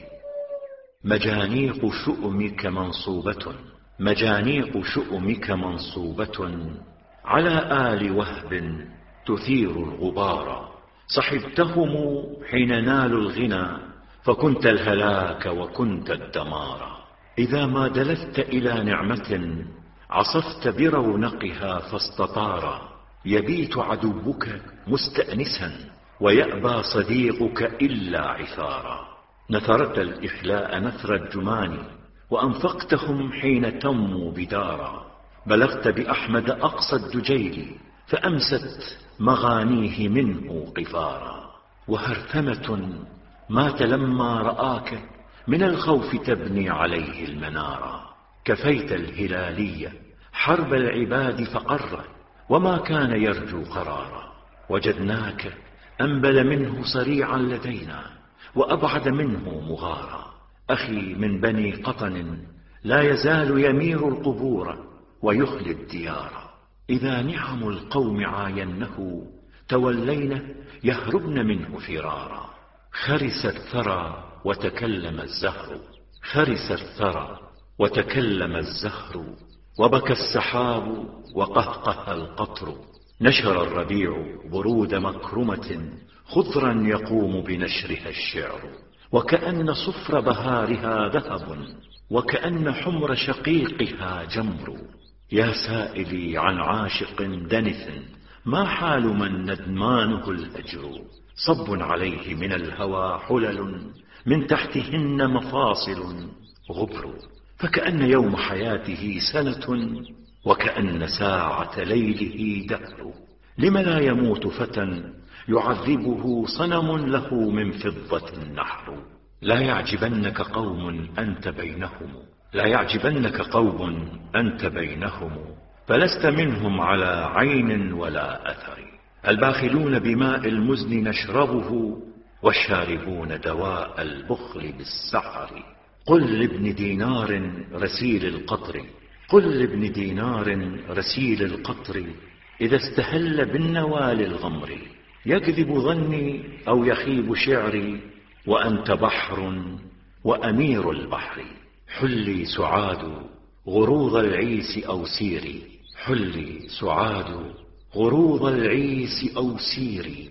مجانيق شؤمك منصوبة على آل وهب تثير الغبار. صحبتهم حين نالوا الغنى فكنت الهلاك وكنت الدمار. إذا ما دلت إلى نعمة عصفت برونقها فاستطار. يبيت عدوك مستأنسا ويأبى صديقك إلا عثارا. نثرت الإخلاء نثر الجمان وأنفقتهم حين تموا بدارا. بلغت بأحمد أقصى الدجيل فأمست مغانيه منه قفارا. وهرثمة مات لما رآك من الخوف تبني عليه المنارا. كفيت الهلالية حرب العباد فقر وما كان يرجو قرارا. وجدناك أنبل منه صريعا لدينا وأبعد منه مغارا. أخي من بني قطن لا يزال يمير القبور ويخلي الديار. إذا نعم القوم عاينه تولين يهربن منه فرارا. خرس الثرى وتكلم الزهر، خرس الثرى وتكلم الزهر، وبكى السحاب وقهقه القطر. نشر الربيع برود مكرمة، خضرا يقوم بنشرها الشعر. وكأن صفر بهارها ذهب، وكأن حمر شقيقها جمر. يا سائلي عن عاشق دنث، ما حال من ندمانه الهجر؟ صب عليه من الهوى حلل، من تحتهن مفاصل غبر. فكأن يوم حياته سنة، وكأن ساعة ليله دهر. لم لا يموت فتى يعذبه صنم له من فضة نحر؟ لا يعجبنك قوم أنت بينهم، لا يعجبنك قوم أنت بينهم، فلست منهم على عين ولا أثر. الباخلون بماء المزن نشربه، والشاربون دواء البخل بالسحر. قل لابن دينار رسيل القطر، قل لابن دينار رسيل القطر، إذا استهل بالنوال الغمر. يكذب ظني أو يخيب شعري، وأنت بحر وأمير البحر. حلي سعاد غروض العيس أو سيري، حلي سعاد غروض العيس أو سيري،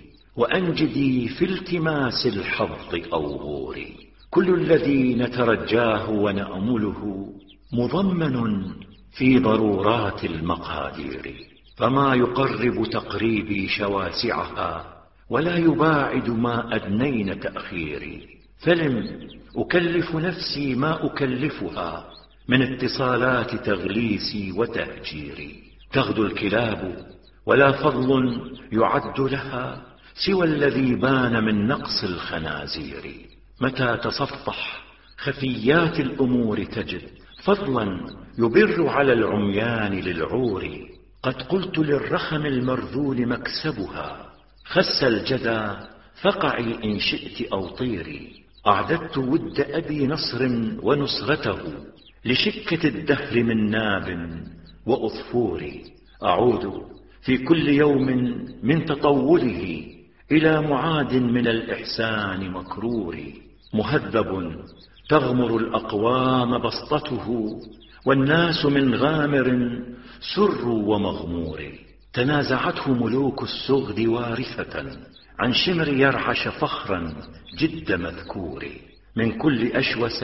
وأنجدي في التماس الحظ أو غوري. كل الذي نترجاه ونأمله مضمن في ضرورات المقادير، فما يقرب تقريبي شواسعها، ولا يباعد ما أدنين تأخيري. فلم أكلف نفسي ما أكلفها من اتصالات تغليسي وتهجيري. تغدو الكلاب ولا فضل يعد لها سوى الذي بان من نقص الخنازير. متى تصفح خفيات الأمور تجد فضلا يبر على العميان للعور. قد قلت للرخم المرذول مكسبها، خس الجدى فقعي إن شئت أو طيري. أعددت ود أبي نصر ونصرته، لشكة الدهر من ناب وأظفور. أعود في كل يوم من تطوله إلى معاد من الإحسان مكرور. مهذب تغمر الأقوام بسطته، والناس من غامر سر ومغمور. تنازعته ملوك السغد وارثة، عن شمر يرعش فخرا جد مذكور. من كل أشوس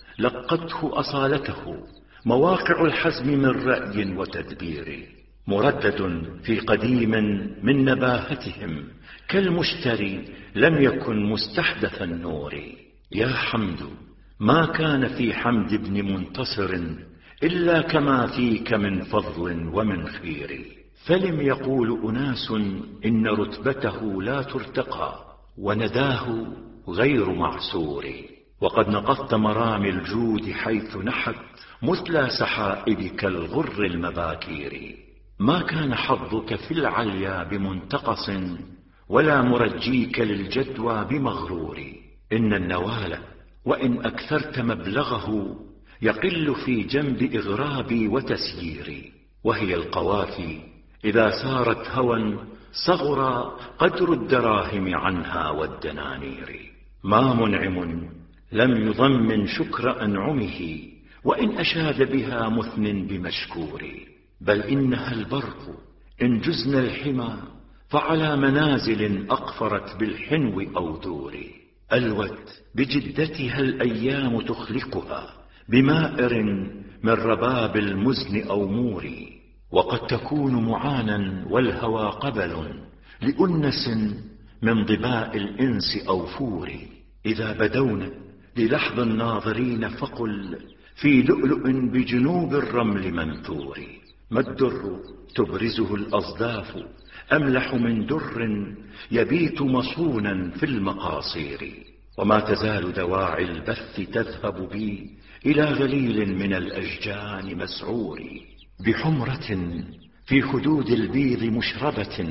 لقته أصالته، مواقع الحزم من رأي وتدبير. مردد في قديم من نباهتهم، كالمشتري لم يكن مستحدث النور. يا حمد ما كان في حمد ابن منتصر، إلا كما فيك من فضل ومن خير. فلم يقول أناس إن رتبته لا ترتقى، ونداه غير معسور. وقد نقضت مرامي الجود حيث نحت، مثلى سحائبك الغر المباكير. ما كان حظك في العليا بمنتقص، ولا مرجيك للجدوى بمغرور. إن النوال وإن أكثرت مبلغه، يقل في جنب إغرابي وتسييري. وهي القوافي إذا سارت هوى صغر قدر الدراهم عنها والدنانير. ما منعم لم يضمن شكر أنعمه، وإن أشاد بها مثن بمشكور. بل إنها البرق إن جزن الحمى، فعلى منازل أقفرت بالحنو أو دور. ألوت بجدتها الأيام تخلقها، بمائر من رباب المزن أو مور. وقد تكون معانا والهوى قبل، لأنس من ضباء الإنس أو فور. إذا بدون للحظ الناظرين فقل، في لؤلؤ بجنوب الرمل منثور. ما الدر تبرزه الأصداف، أملح من در يبيت مصونا في المقاصير. وما تزال دواعي البث تذهب بي إلى غليل من الأشجان مسعور. بحمرة في خدود البيض مشربة،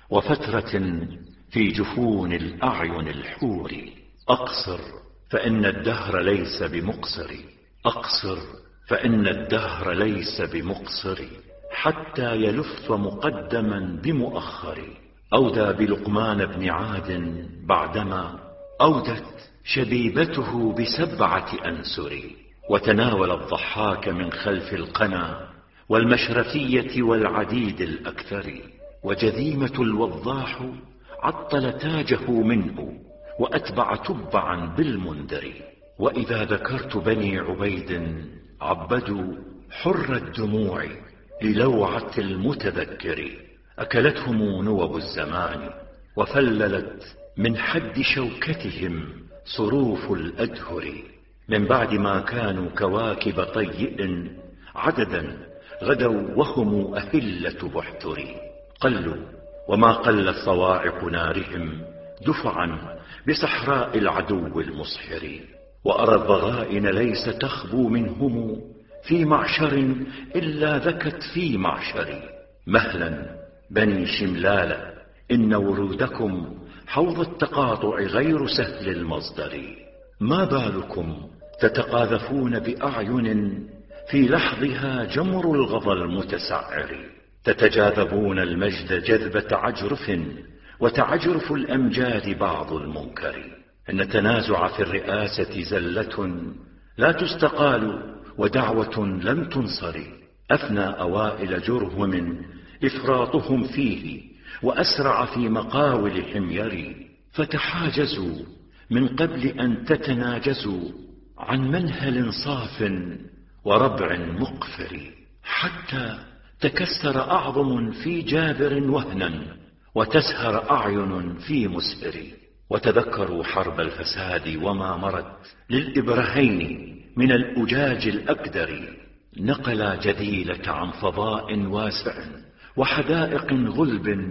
وفترة في جفون الأعين الحور. أقصر فإن الدهر ليس بمقصر، أقصر فإن الدهر ليس بمقصر، حتى يلف مقدما بمؤخر. أودى بلقمان بن عاد بعدما أودت شبيبته ب7 أنسر، وتناول الضحاك من خلف القنا والمشرفية والعديد الأكثر، وجذيمة الوضاح عطل تاجه منه وأتبع تبعا بالمنذر. وإذا ذكرت بني عبيد عبدوا حر الدموع للوعة المتذكر، أكلتهم نوب الزمان وفللت من حد شوكتهم صروف الأدهر. من بعد ما كانوا كواكب طيء عددا غدوا وهم أهلة بحتر، قلوا وما قلت صواعق نارهم دفعا بصحراء العدو المصحر. وأرى الضغائن ليس تخبو منهم في معشر إلا ذكت في معشر. مهلا بني شملال، إن ورودكم حوض التقاطع غير سهل المصدر. ما بالكم تتقاذفون بأعين في لحظها جمر الغضا المتسعر، تتجاذبون المجد جذبة عجرف وتعجرف الأمجاد بعض المنكر. إن التنازع في الرئاسة زلة لا تستقال ودعوة لم تنصر. أفنى أوائل جرهم إفراطهم فيه وأسرع في مقاول حمير، فتحاجزوا من قبل أن تتناجزوا عن منهل صاف وربع مقفر، حتى تكسر أعظم في جابر وهنا وتسهر أعين في مسهر. وتذكروا حرب الفساد وما مرت للإبرهين من الأجاج الأكدر، نقلا جديلة عن فضاء واسع وحدائق غلب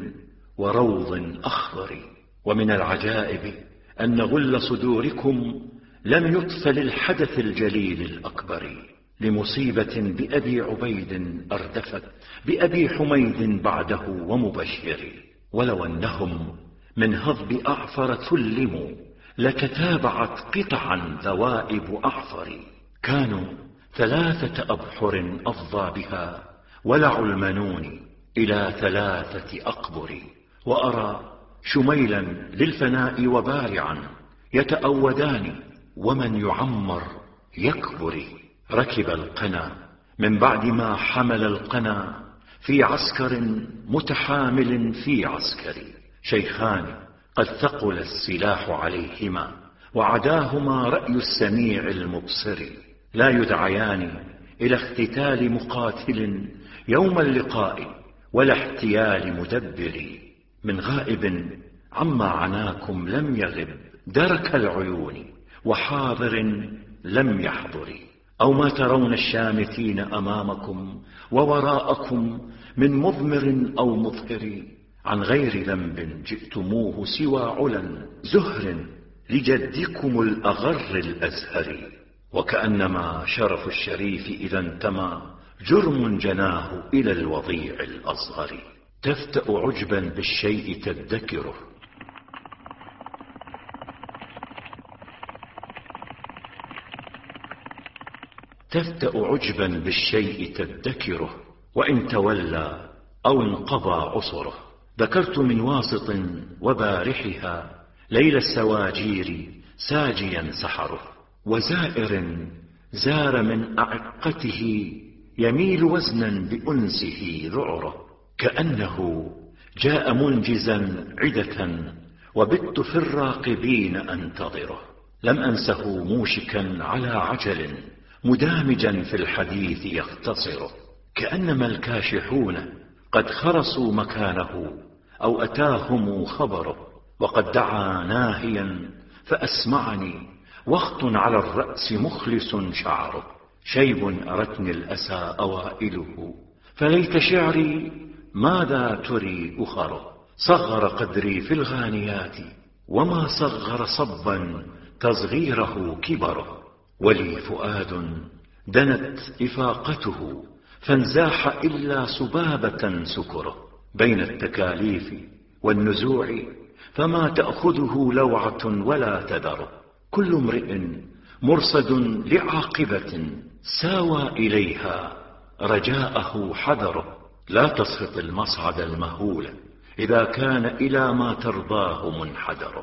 وروض أخضر. ومن العجائب أن غل صدوركم لم يطف للحدث الجليل الأكبر، لمصيبة بأبي عبيد أردفت بأبي حميد بعده ومبشر. ولو أنهم من هضب أعفر ثلموا لتتابعت قطعا ذوائب أعفر. كانوا 3 أبحر أفضى بها ولع المنون إلى 3 أقبر. وأرى شميلا للفناء وبارعا يتأودان، ومن يعمر يكبر. ركب القنا من بعد ما حمل القنا في عسكر متحامل في عسكر، شيخان قد ثقل السلاح عليهما وعداهما رأي السميع المبصر. لا يدعيان إلى اختتال مقاتل يوم اللقاء ولا احتيال مدبر. من غائب عما عناكم لم يغب درك العيون، وحاضر لم يحضر. أو ما ترون الشامتين أمامكم ووراءكم من مضمر أو مظهر، عن غير ذنب جئتموه سوى علا زهر لجدكم الأغر الأزهر. وكأنما شرف الشريف إذا انتمى جرم جناه إلى الوضيع الأصغر. تفتأ عجبا بالشيء تدكره، تفتأ عجبا بالشيء تدكره، وإن تولى أو انقضى عصره. ذكرت من واسط وبارحها ليل السواجير ساجيا سحره، وزائر زار من أعقته يميل وزنا بأنسه ذعره. كأنه جاء منجزا عدة وبت في الراقبين أنتظره. لم أنسه موشكا على عجل مدامجا في الحديث يختصره. كأنما الكاشحون قد خرسوا مكانه أو أتاهم خبره، وقد دعا ناهيا فأسمعني وخط على الرأس مخلص شعره. شيب أرتني الأسى أوائله، فليت شعري ماذا تري أخره. صغر قدري في الغانيات وما صغر صبا تصغيره كبره. ولي فؤاد دنت إفاقته فانزاح إلا سبابة سكره. بين التكاليف والنزوع فما تأخذه لوعة ولا تذره. كل امرئ مرصد لعاقبة ساوى إليها رجاءه حذره. لا تصفط المصعد المهول إذا كان إلى ما ترضاه منحدره.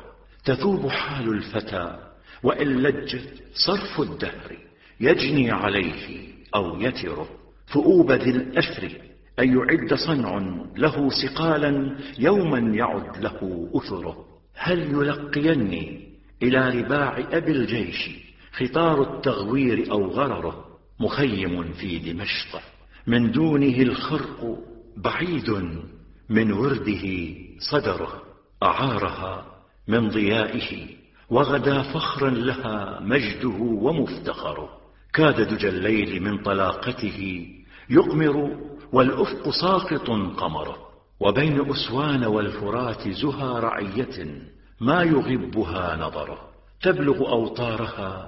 تذوب حال الفتى وإن لجت صرف الدهر يجني عليه أو يتره. فؤوب ذي الأثر أن يعد صنع له سقالا يوما يعد له أثره. هل يلقيني إلى رباع أبي الجيش خطار التغوير أو غرره. مخيم في دمشق من دونه الخرق بعيد من ورده صدره. أعارها من ضيائه وغدا فخرا لها مجده ومفتخره. كاد دجى الليل من طلاقته يقمر والأفق ساقط قمره. وبين أسوان والفرات زهى رعية ما يغبها نظره. تبلغ أوطارها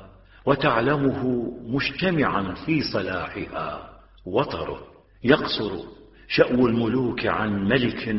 وتعلمه مجتمعا في صلاحها وطره. يقصر شأو الملوك عن ملك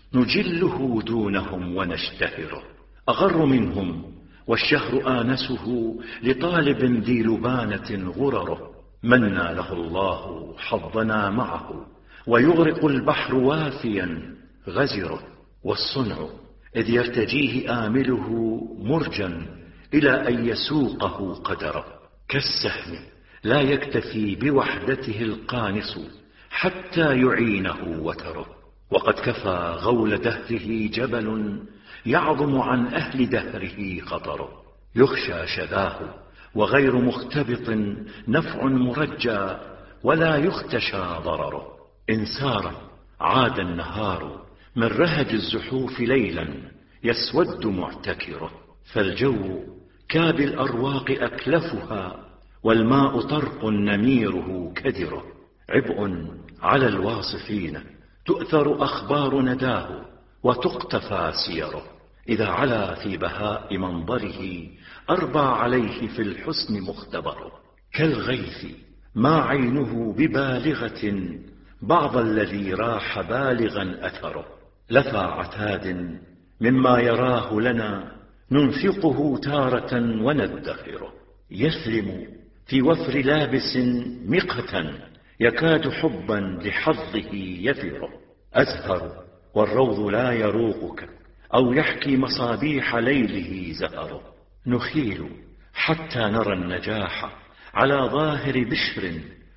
نجله دونهم ونشتهره. أغر منهم والشهر آنسه لطالب ذي لبانة غرره. منى له الله حظنا معه ويغرق البحر وافيا غزره. والصنع إذ يرتجيه آمله مرجا إلى أن يسوقه قدره. كالسهم لا يكتفي بوحدته القانص حتى يعينه وتره. وقد كفى غول دهره جبل يعظم عن أهل دهره خطره. يخشى شذاه وغير مختبط نفع مرجى ولا يختشى ضرره. إن سار عاد النهار من رهج الزحوف ليلا يسود معتكره. فالجو كاب الأرواق أكلفها والماء طرق نميره كدره. عبء على الواصفين تؤثر أخبار نداه وتقتفى سيره. إذا علا في بهاء منظره أربى عليه في الحسن مختبره. كالغيث ما عينه ببالغة بعض الذي راح بالغا أثره. لفى عتاد مما يراه لنا ننفقه تارة وندخره. يسلم في وفر لابس مقة يكاد حبا لحظه يثره. أزهر والروض لا يروقك أو يحكي مصابيح ليله زهره. نخيل حتى نرى النجاح على ظاهر بشر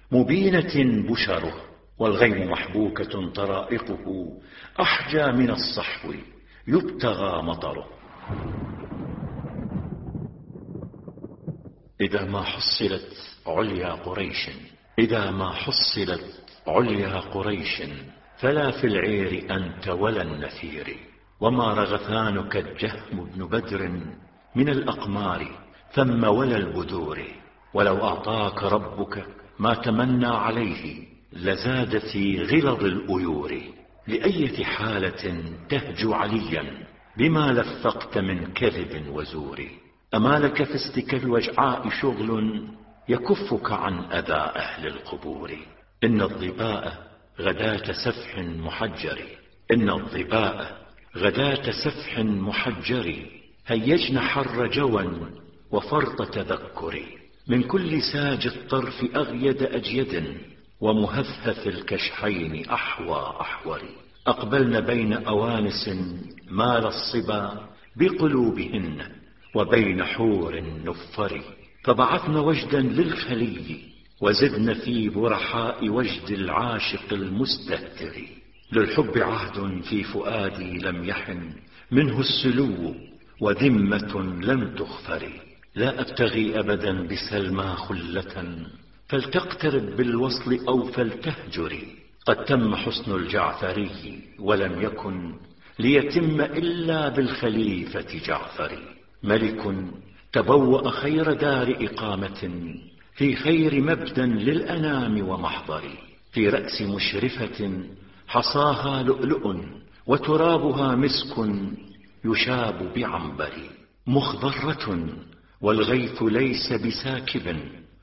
مبينة بشره. والغيم محبوكة طرائقه أحجى من الصحو يبتغى مطره. إذا ما حصلت عليا قريش إذا ما حصلت عليا قريش فلا في العير أنت ولا النفير. وما رغثانك الجهم بن بدر من الأقمار ثم ولا البدور. ولو أعطاك ربك ما تمنى عليه لزاد في غلظ الأيور. لأية حالة تهجو عليا بما لفقت من كذب وزور. أما لك في استك الوجعاء شغل يكفك عن أذى أهل القبور. إن الظباء غداة سفح محجر إن الظباء غداة سفح محجر هيجن حر جوى وفرط تذكر. من كل ساج الطرف أغيد أجيد ومهفهف الكشحين أحوى أحور. أقبلن بين أوانس مال الصبا بقلوبهن وبين حور نفر. فبعثن وجدا للخلي وزدن في برحاء وجد العاشق المستهتر. للحب عهد في فؤادي لم يحن منه السلو وذمة لم تغفر. لا أبتغي أبدا بسلمى خلة فلتقترب بالوصل أو فلتهجري. قد تم حسن الجعفري ولم يكن ليتم إلا بالخليفة جعفر. ملك تبوأ خير دار إقامة في خير مبدى للأنام ومحضر. في رأس مشرفة حصاها لؤلؤ وترابها مسك يشاب بعنبر. مخضرة والغيث ليس بساكب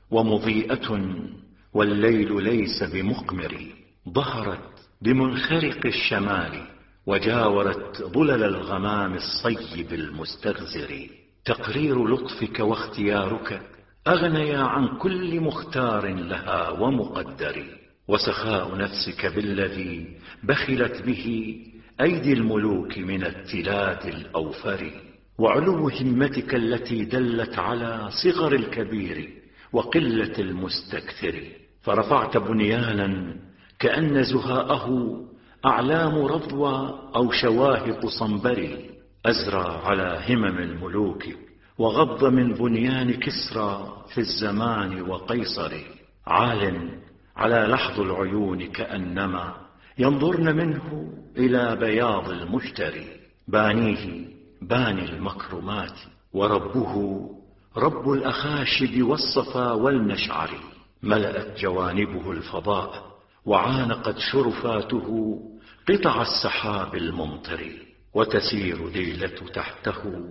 ومضيئة والليل ليس بمقمر. ظهرت بمنخرق الشمال وجاورت ظلل الغمام الصيب المستغزر. تقرير لطفك واختيارك أغنيا عن كل مختار لها ومقدر. وسخاء نفسك بالذي بخلت به أيدي الملوك من التلاد الأوفر. وعلو همتك التي دلت على صغر الكبير وقلة المستكثر، فرفعت بنيانا كأن زهاءه أعلام رضوى أو شواهق صنبر، أزرى على همم الملوك وغض من بنيان كسرى في الزمان وقيصر، عال على لحظ العيون كأنما ينظرن منه إلى بياض المشتري، بانيه باني المكرمات وربه رب الأخاشب والصفا والنشعر، ملأت جوانبه الفضاء وعانقت شرفاته قطع السحاب الممطر، وتسير ليلة تحته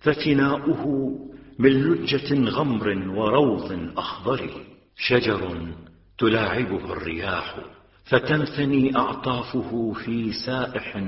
ففناؤه من لجة غمر وروض أخضر، شجر تلاعبه الرياح فتنثني أعطافه في سائح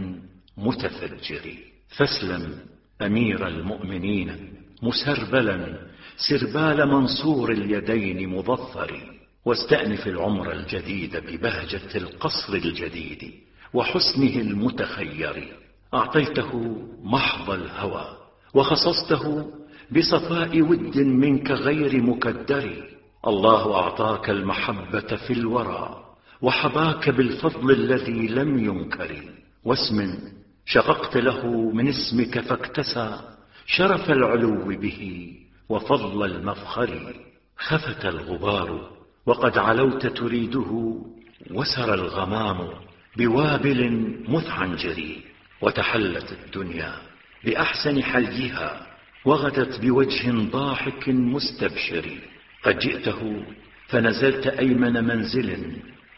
متفجر، فاسلم أمير المؤمنين مسربلا سربال منصور اليدين مظفر، واستأنف العمر الجديد ببهجة القصر الجديد وحسنه المتخير، أعطيته محض الهوى وخصصته بصفاء ود منك غير مكدر، الله أعطاك المحبة في الورى وحباك بالفضل الذي لم ينكر، واسم شققت له من اسمك فاكتسى شرف العلو به وفضل المفخر، خفت الغبار وقد علوت تريده وسر الغمام بوابل مثعنجر، وتحلت الدنيا بأحسن حليها وغدت بوجه ضاحك مستبشر، قد جئته فنزلت أيمن منزل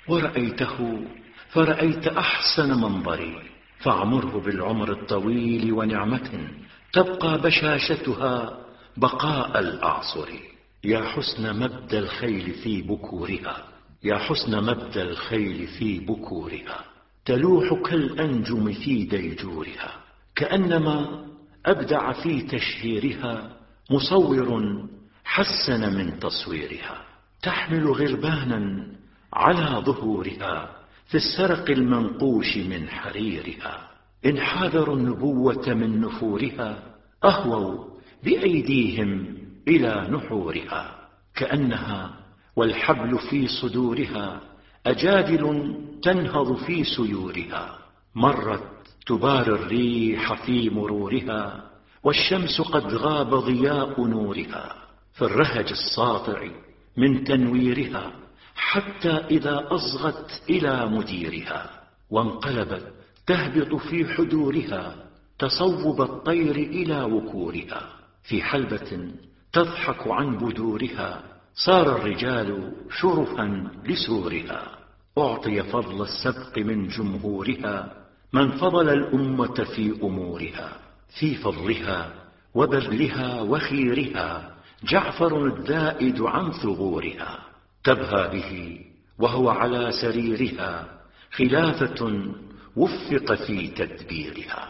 ورأيته فرأيت أحسن منظر، فاعمره بالعمر الطويل ونعمة تبقى بشاشتها بقاء الأعصر، يا حسن مبدى الخيل في بكورها، يا حسن مبدى الخيل في بكورها، تلوح كالأنجم في ديجورها، كأنما أبدع في تشهيرها مصور حسن من تصويرها، تحمل غربانا على ظهورها في السرق المنقوش من حريرها، إن حاذروا النبوة من نفورها أهووا بأيديهم إلى نحورها، كأنها والحبل في صدورها أجادل تنهض في سيورها، مرت تبار الريح في مرورها والشمس قد غاب ضياء نورها، في الرهج الساطع من تنويرها حتى إذا أصغت إلى مديرها وانقلبت تهبط في حدورها تصوب الطير إلى وكورها، في حلبة تضحك عن بدورها صار الرجال شرفا لسورها، أعطي فضل السبق من جمهورها من فضل الأمة في أمورها، في فضلها وبذلها وخيرها جعفر الذائد عن ثغورها، تبهى به وهو على سريرها خلافة وفق في تدبيرها.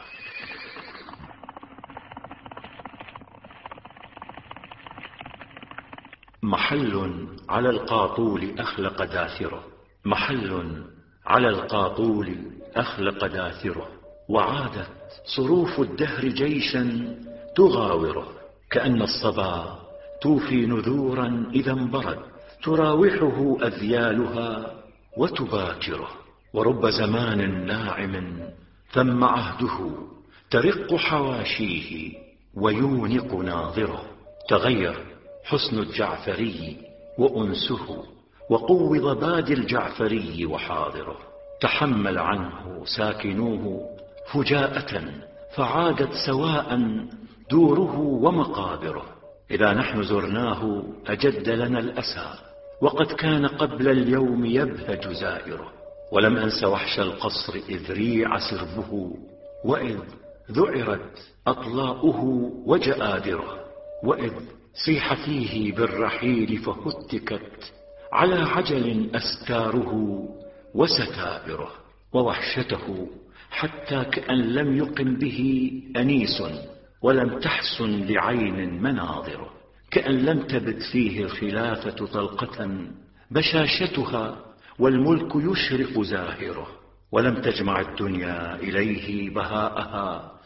محل على القاطول أخلق داثره، محل على القاطول أخلق داثره، وعادت صروف الدهر جيشا تغاوره، كأن الصبا توفي نذورا إذا انبرد تراوحه أذيالها وتباكره، ورب زمان ناعم ثم عهده ترق حواشيه ويونق ناظره، تغير حسن الجعفري وأنسه وقوض باد الجعفري وحاضره، تحمل عنه ساكنوه فجاءة فعادت سواء دوره ومقابره، إذا نحن زرناه أجد لنا الأسى وقد كان قبل اليوم يبهج زائره، ولم أنس وحش القصر إذ ريع سربه وإذ ذعرت أطلاؤه وجآدره، وإذ صيح فيه بالرحيل فهتكت على عجل أستاره وستائره، ووحشته حتى كأن لم يقم به أنيس ولم تحسن لعين مناظره، كأن لم تبت فيه الخلافة طلقة بشاشتها والملك يشرق زاهره، ولم تجمع الدنيا إليه بهاءها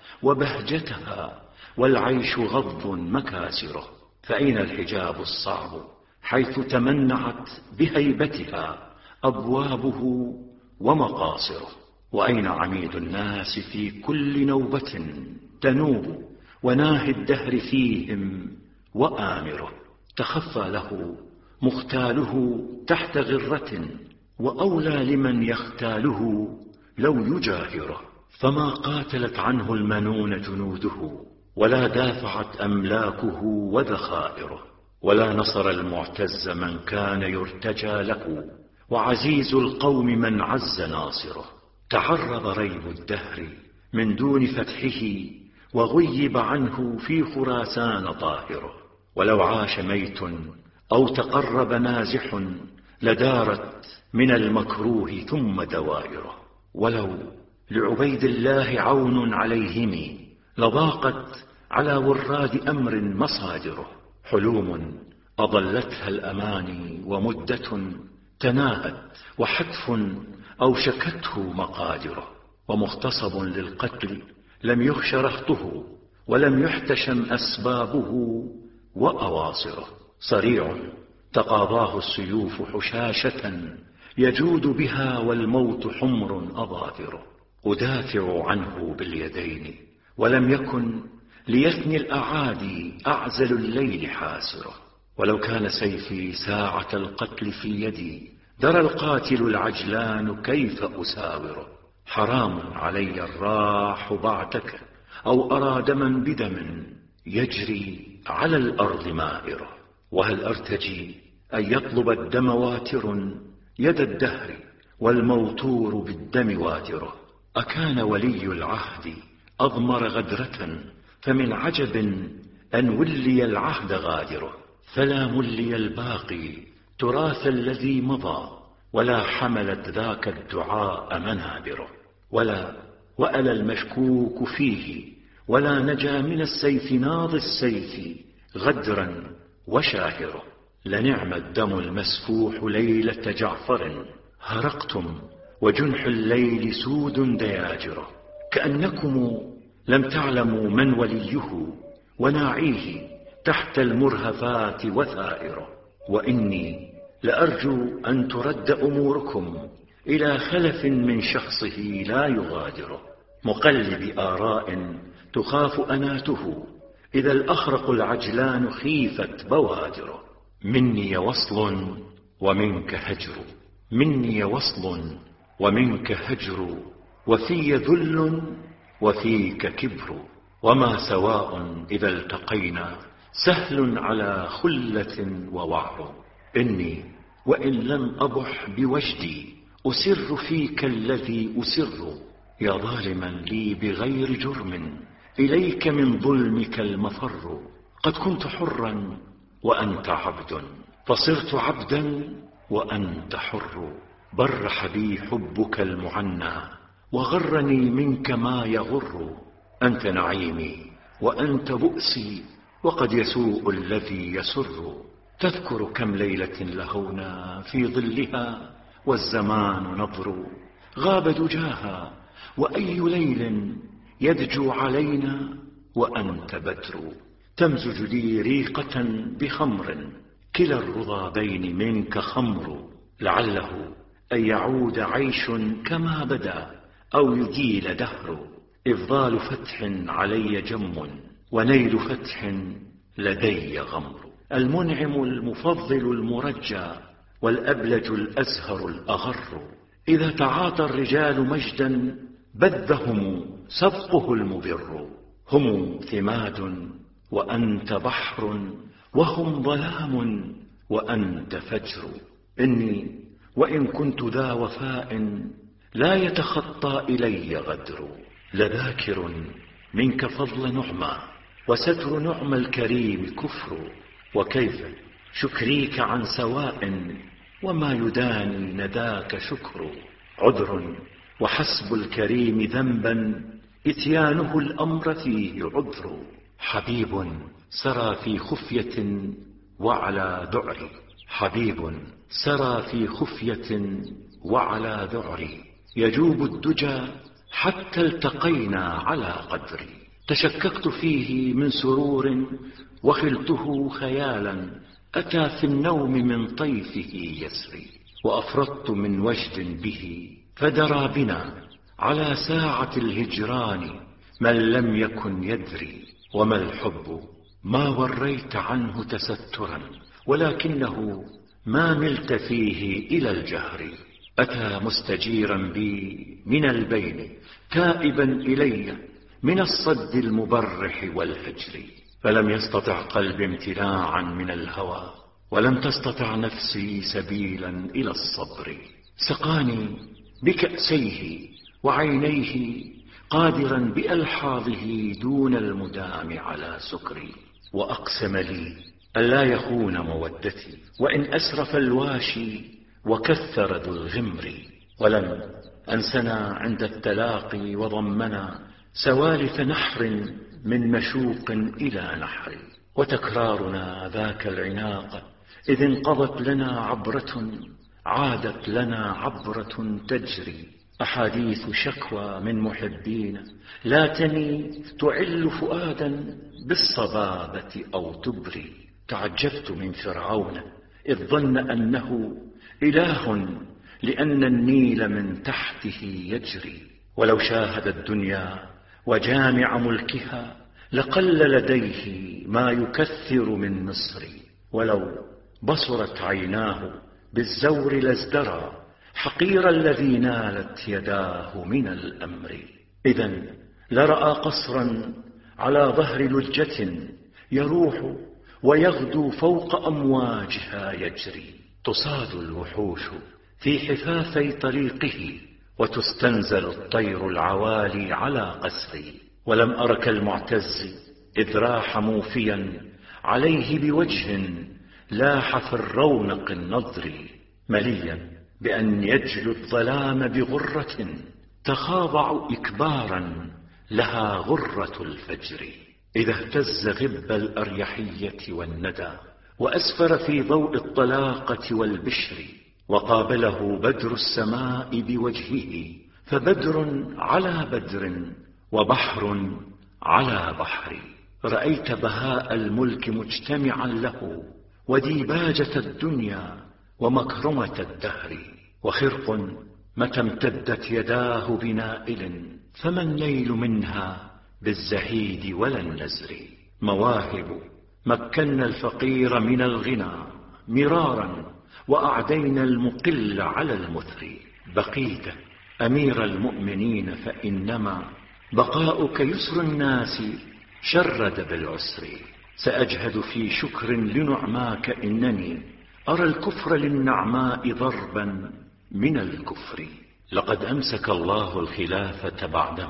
وبهجتها، والعيش غض مكاسره. فأين الحجاب الصعب حيث تمنعت بهيبتها أبوابه ومقاصره؟ وأين عميد الناس في كل نوبة تنوب، وناهي الدهر فيهم وآمره؟ تخفى له مختاله تحت غرة، وأولى لمن يختاله لو يجاهره. فما قاتلت عنه المنون جنوده، ولا دافعت أملاكه وذخائره، ولا نصر المعتز من كان يرتجى له، وعزيز القوم من عز ناصره. تعرض ريب الدهر من دون فتحه، وغيب عنه في خراسان طاهره. ولو عاش ميت أو تقرب نازح، لدارت من المكروه ثم دوائره. ولو لعبيد الله عون عليهم، لضاقت على وراد أمر مصادره. حلوم أضلتها الأماني، ومدة تناهت، وحتف أوشكته مقادره. ومغتصب للقتل لم يخش رهطه، ولم يحتشم أسبابه وأواصره. صريع تقاضاه السيوف حشاشة، يجود بها والموت حمر أظافره. أدافع عنه باليدين، ولم يكن ليثني الأعادي أعزل الليل حاسره. ولو كان سيفي ساعة القتل في يدي، درى القاتل العجلان كيف أساوره. حرام علي الراح بعدك، أو أرى دما بدم يجري على الأرض مائره. وهل أرتجي أن يطلب الدم واتر يد الدهر، والموتور بالدم واتره؟ أكان ولي العهد أضمر غدرة، فمن عجب أن ولي العهد غادره. فلا ملي الباقي تراث الذي مضى، ولا حملت ذاك الدعاء منابره. ولا وأل المشكوك فيه، ولا نجا من السيف ناض السيف غدرا وشاهره. لنعم الدم المسفوح ليلة جعفر، هرقتم وجنح الليل سود دياجره. كأنكم لم تعلموا من وليه، وناعيه تحت المرهفات وثائره. وإني لأرجو أن ترد أموركم إلى خلف من شخصه لا يغادره، مقلب آراء تخاف أناته، إذا الأخرق العجلان خيفت بوادره. مني وصل ومنك هجر، مني وصل ومنك هجر، وفي ذل وفيك كبر. وما سواء إذا التقينا، سهل على خلة ووعر. إني وإن لم أبح بوجدي، أسر فيك الذي أسر. يا ظالما لي بغير جرم، إليك من ظلمك المفر. قد كنت حرا وأنت عبد، فصرت عبدا وأنت حر. برح بي حبك المعنى، وغرني منك ما يغر. أنت نعيمي وأنت بؤسي، وقد يسوء الذي يسر. تذكر كم ليلة لهونا في ظلها، والزمان نظر غاب دجاها. وأي ليل يدجو علينا وأنت بدر. تمزج لي ريقة بخمر، كلا الرضابين منك خمر. لعله أن يعود عيش كما بدا، أو يجيل دهر. إفضال فتح علي جم، ونيل فتح لدي غمر. المنعم المفضل المرجى، والأبلج الأزهر الأغر. إذا تعاطى الرجال مجدا، بذهم سبقه المضر. هم ثماد وأنت بحر، وهم ظلام وأنت فجر. إني وإن كنت ذا وفاء، لا يتخطى إلي غدر. لذاكر منك فضل نعمة، وستر نعم الكريم كفر. وكيف شكريك عن سواء، وما يداني نداك شكر. عذر وحسب الكريم ذنبا، إتيانه الأمر فيه عذر. حبيب سرى في خفية وعلى ذعر، حبيب سرى في خفية وعلى ذعر. يجوب الدجى حتى التقينا على قدري. تشككت فيه من سرور وخلته خيالا، أتى في النوم من طيفه يسري. وأفرطت من وجد به فدرى بنا على ساعة الهجران من لم يكن يدري. وما الحب ما وريت عنه تسترا، ولكنه ما ملت فيه إلى الجهر. أتى مستجيرا بي من البين، تائبا إلي من الصد المبرح والهجر. فلم يستطع قلبي امتناعا من الهوى، ولم تستطع نفسي سبيلا إلى الصبر. سقاني بكأسيه وعينيه قادرا بألحاظه دون المدام على سكري. وأقسم لي ألا يخون مودتي وإن أسرف الواشي وكثر ذو الغمر. ولم أنسنا عند التلاقي وضمنا سوالف نحر من مشوق إلى نحر. وتكرارنا ذاك العناق إذ انقضت لنا عبرة عادت لنا عبرة تجري. أحاديث شكوى من محبين لا تني تعل فؤادا بالصبابة أو تبري. تعجبت من فرعون إذ ظن أنه إله لأن النيل من تحته يجري. ولو شاهد الدنيا وجامع ملكها لقل لديه ما يكثر من مصر. ولو بصرت عيناه بالزور لازدرى حقير الذي نالت يداه من الأمر. إذن لرأى قصرا على ظهر لجة يروح ويغدو فوق أمواجها يجري. تصاد الوحوش في حفافي طريقه وتستنزل الطير العوالي على قسري. ولم أرك المعتز إذ راح موفيا عليه بوجه لاح في الرونق النضر، مليا بأن يجلو الظلام بغرة تخاضع إكبارا لها غرة الفجر. إذا اهتز غب الأريحية والندى وأسفر في ضوء الطلاقة والبشر، وقابله بدر السماء بوجهه فبدر على بدر وبحر على بحر. رأيت بهاء الملك مجتمعا له وديباجة الدنيا ومكرمة الدهر. وخرق متى امتدت يداه بنائل فما النيل منها بالزهيد ولا النزر. مواهب مكنا الفقير من الغنى مرارا وأعدينا المقل على المثر. بقيت أمير المؤمنين فإنما بقاؤك يسر الناس شرد بالعسر. سأجهد في شكر لنعماك إنني أرى الكفر للنعماء ضربا من الكفر. لقد أمسك الله الخلافة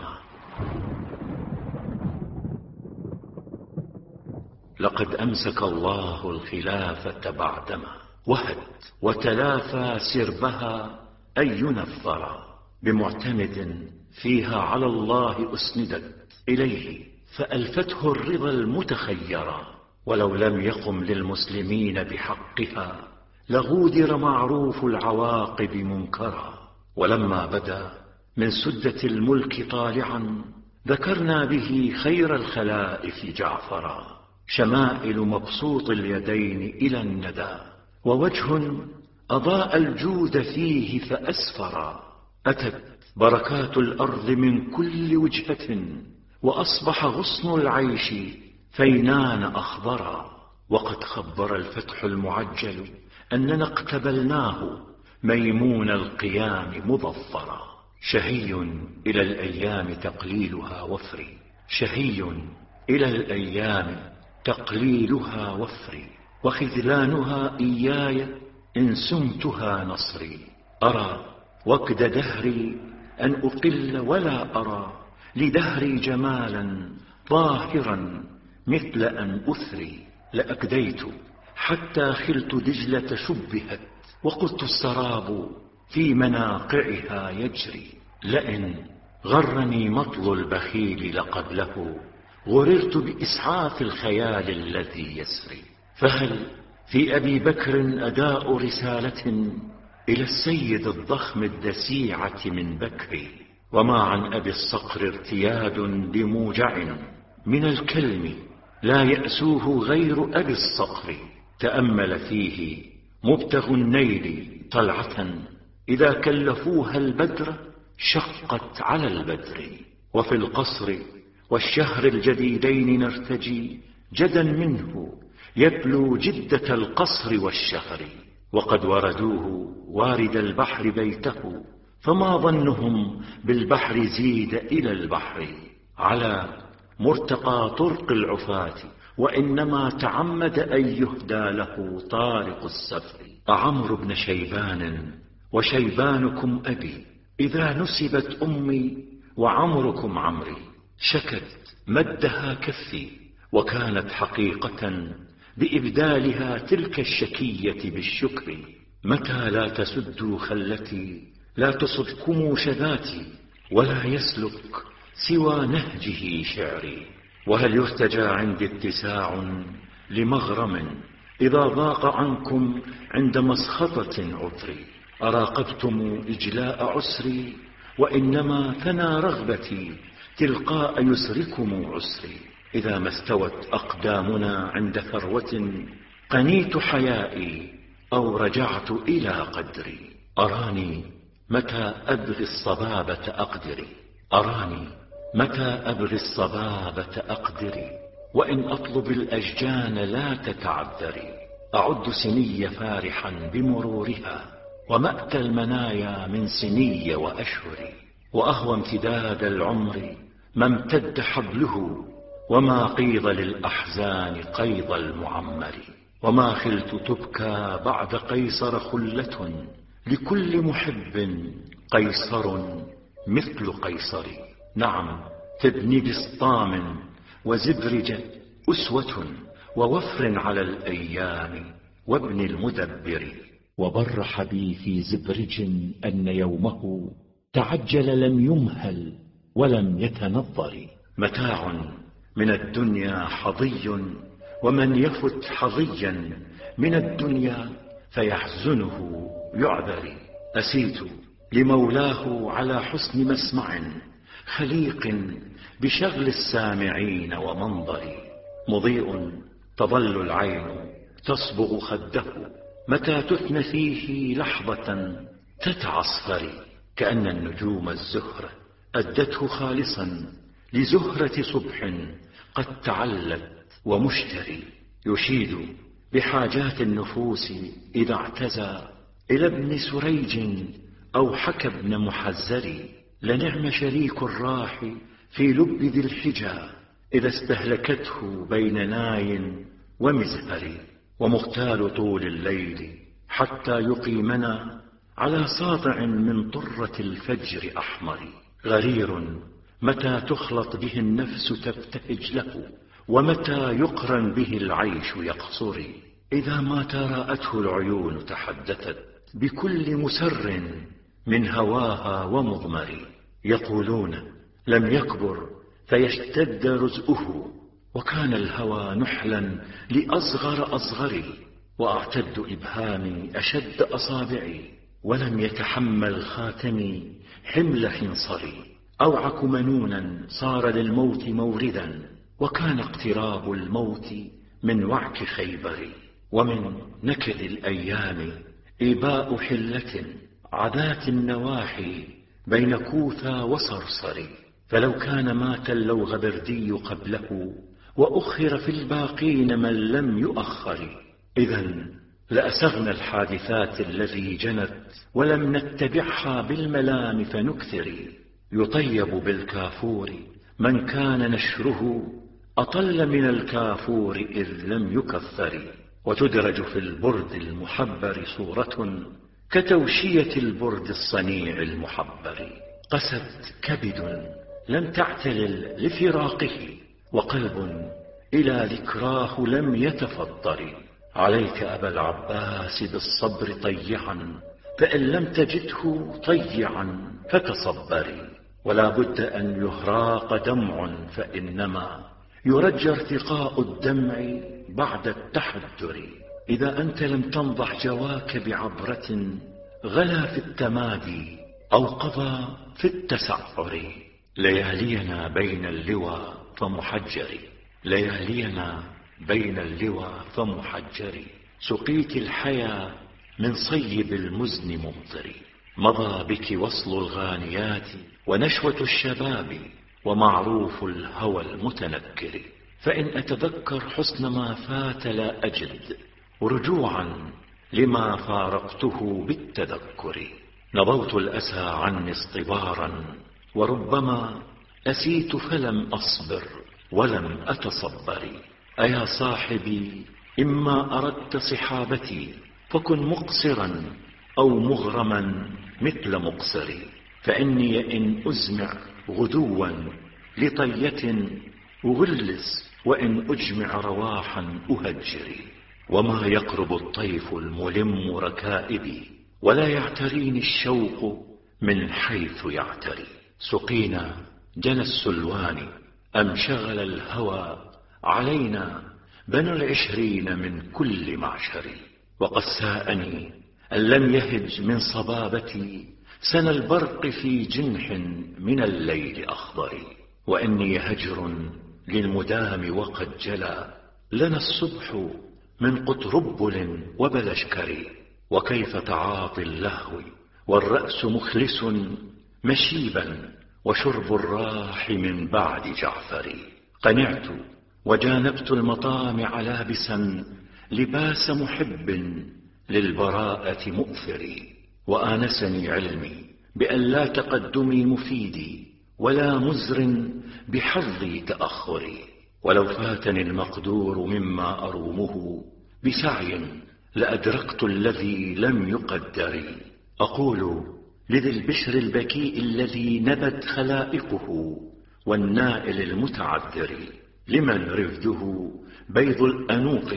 بعدما وهت وتلافى سربها أي نفرا. بمعتمد فيها على الله أسندت إليه فألفته الرضا المتخيرا. ولو لم يقم للمسلمين بحقها لغودر معروف العواقب منكرا. ولما بدا من سدة الملك طالعا ذكرنا به خير الخلائف جعفرا. شمائل مبسوط اليدين إلى الندى ووجه أضاء الجود فيه فأسفرا. أتت بركات الأرض من كل وجهة وأصبح غصن العيش فينان أخضرا. وقد خبر الفتح المعجل أننا اقتبلناه ميمون القيام مظفرا. شهي إلى الأيام تقليلها وفري، شهي إلى الأيام تقليلها وفري، وخذلانها إياي إن سمتها نصري. أرى وكد دهري أن أقل ولا أرى لدهري جمالا ظاهرا مثل أن أثري. لأكديت حتى خلت دجلة شبهت وقلت السراب في مناقعها يجري. لئن غرني مطل البخيل لقبله غررت بإسعاف الخيال الذي يسري. فهل في أبي بكر أداء رسالة إلى السيد الضخم الدسيعة من بكري؟ وما عن أبي الصقر ارتياد لموجع من الكلم لا يأسوه غير أبي الصقر. تأمل فيه مبتغ النيل طلعة إذا كلفوها البدر شقت على البدر. وفي القصر والشهر الجديدين نرتجي جدا منه يبلو جدة القصر والشهر. وقد وردوه وارد البحر بيته فما ظنهم بالبحر زيد إلى البحر على مرتقى طرق العفاة وإنما تعمد أن يهدى له طارق السفر. أعمرو بن شيبان وشيبانكم أبي إذا نسبت أمي وعمركم عمري شكت مدها كفي وكانت حقيقة بإبدالها تلك الشكية بالشكر. متى لا تسدوا خلتي لا تصدكم شذاتي ولا يسلك سوى نهجه شعري. وهل يرتجى عندي اتساع لمغرم إذا ضاق عنكم عند مسخطة عذري. أراقبتم إجلاء عسري وإنما ثنى رغبتي تلقاء يسركم عسري. إذا ما استوت أقدامنا عند ثروة قنيت حيائي أو رجعت إلى قدري. أراني متى أبغي الصبابة أقدري أراني متى أبغي الصبابة أقدري وإن أطلب الأشجان لا تتعذري. أعد سني فارحا بمرورها ومأتى المنايا من سني وأشهر. وأهوى امتداد العمر ما امتد حبله وما قيض للأحزان قيض المعمر. وما خلت تبكى بعد قيصر خلة لكل محب قيصر مثل قيصر. نعم تبني بسطام وزبرج أسوة ووفر على الأيام وابن المدبر. وبرح بي في زبرج أن يومه تعجل لم يمهل ولم يتنظر. متاع من الدنيا حظي ومن يفت حظيا من الدنيا فيحزنه يعذر. أسيت لمولاه على حسن مسمع خليق بشغل السامعين ومنظر. مضيء تظل العين تصبغ خده متى تثنى فيه لحظة تتعصفر. كأن النجوم الزهرة أدته خالصا لزهرة صبح قد تعلت ومشتري. يشيد بحاجات النفوس إذا اعتزى إلى ابن سريج أو حكى ابن محزر. لنعم شريك الراح في لب ذي الحجى إذا استهلكته بين ناي ومزهر. ومغتال طول الليل حتى يقيمنا على ساطع من طرة الفجر أحمر. غرير متى تخلط به النفس تبتهج له ومتى يقرن به العيش يقصر. إذا ما تراءته العيون تحدثت بكل مسر من هواها ومضمر. يقولون لم يكبر فيشتد رزؤه وكان الهوى نحلا لأصغر أصغري. وأعتد إبهامي أشد أصابعي ولم يتحمل خاتمي حمل خنصري. أوعك منونا صار للموت موردا وكان اقتراب الموت من وعك خيبر. ومن نكد الأيام إباء حلة عذات النواحي بين كوثى وصرصر. فلو كان مات اللوغبردي قبله وأخر في الباقين من لم يؤخر إذن لأسغنا الحادثات الذي جنت ولم نتبعها بالملام فنكثر. يطيب بالكافور من كان نشره أطل من الكافور إذ لم يكثر. وتدرج في البرد المحبر صورة كتوشية البرد الصنيع المحبر. قست كبد لم تعتلل لفراقه وقلب إلى ذكراه لم يتفطر. عليك أبا العباس بالصبر طيعا فإن لم تجده طيعا فتصبري. ولا بد أن يهراق دمع فإنما يرجى ارتقاء الدمع بعد التحدر. إذا أنت لم تنضح جواك بعبرة غلا في التمادي أو قضى في التسعر. ليالينا بين اللوى فمحجر، ليالينا بين اللوى فمحجر. سقيت الحيا من صيب المزن ممطر. مضى بك وصل الغانيات ونشوة الشباب ومعروف الهوى المتنكر. فإن أتذكر حسن ما فات لا أجد رجوعا لما فارقته بالتذكر. نضوت الأسى عني اصطبارا وربما أسيت فلم أصبر ولم أتصبر. أيا صاحبي إما أردت صحابتي فكن مقصرا أو مغرما مثل مقصر. فإني إن أزمع غدوا لطية أغلس وإن أجمع رواحا أهجر. وما يقرب الطيف الملم ركائبي ولا يعتريني الشوق من حيث يعتري. سقينا جنى السلوان أم شغل الهوى علينا بنو العشرين من كل معشر. وقد ساءني أن لم يهج من صبابتي سنى البرق في جنح من الليل أخضر. وإني هجر للمدام وقد جلى لنا الصبح من قطربل وبلشكر. وكيف تعاطي اللهو والرأس مخلس مشيبا وشرب الراح من بعد جعفر. قنعت وجانبت المطامع لابسا لباس محب للبراءة مؤثر. وآنسني علمي بأن لا تقدمي مفيدي ولا مزر بحظي تأخري. ولو فاتني المقدور مما أرومه بسعي لأدركت الذي لم يقدر. أقول لذي البشر البكيء الذي نبت خلائقه والنائل المتعذر لمن رفده بيض الأنوق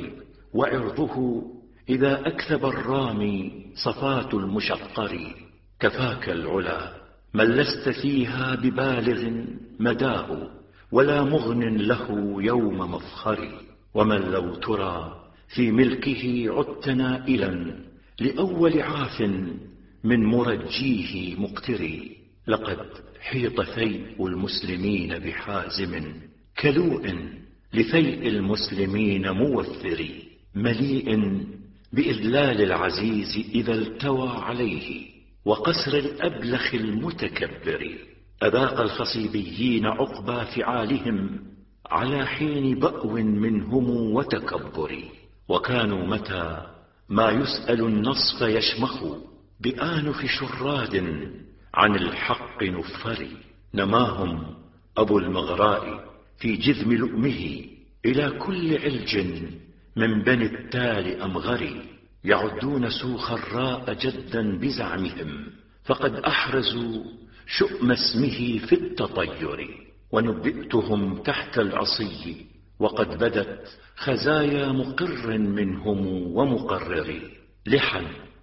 وعرضه إذا أكثب الرامي صفات المشقر. كفاك العلا من لست فيها ببالغ مداه ولا مغن له يوم مفخر. ومن لو ترى في ملكه عدت نائلا لأول عاف من مرجيه مقتر. لقد حيط فيء المسلمين بحازم كلوء لفيء المسلمين موثر. مليء بإذلال العزيز إذا التوى عليه وقسر الأبلخ المتكبر. أذاق الخصيبيين عقبى فعالهم على حين بأو منهم وتكبر. وكانوا متى ما يسأل النصف يشمخ بآنف شراد عن الحق نفر. نماهم أبو المغراء في جذم لؤمه إلى كل علج من بني التال أمغر. يعدون سوخ الراء جدا بزعمهم فقد أحرزوا شؤم اسمه في التطير. ونبئتهم تحت العصي وقد بدت خزايا مقر منهم ومقرر. لحا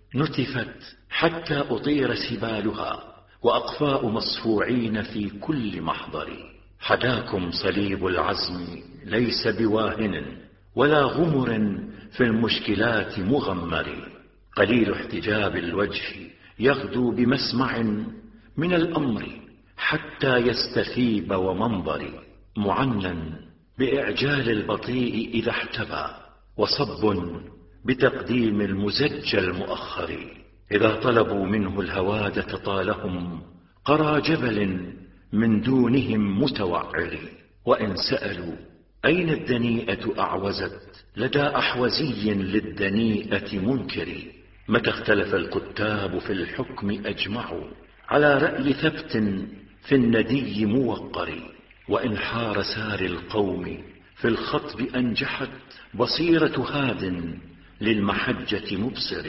نتفت حتى أطير سبالها وأقفاء مصفوعين في كل محضر. حداكم صليب العزم ليس بواهن ولا غمر في المشكلات مغمر. قليل احتجاب الوجه يغدو بمسمع من الأمر حتى يستثيب ومنظر. معنى بإعجال البطيء إذا احتبى وصب بتقديم المزج المؤخر. إذا طلبوا منه الهوادة طالهم قرى جبل من دونهم متوعر. وإن سألوا أين الدنيئة أعوزت لدى أحوزي للدنيئة منكر. متى اختلف الكتاب في الحكم أجمعوا على رأي ثبت في الندي موقر. وإن حار سار القوم في الخطب أنجحت بصيرة هاد للمحجة مبصر.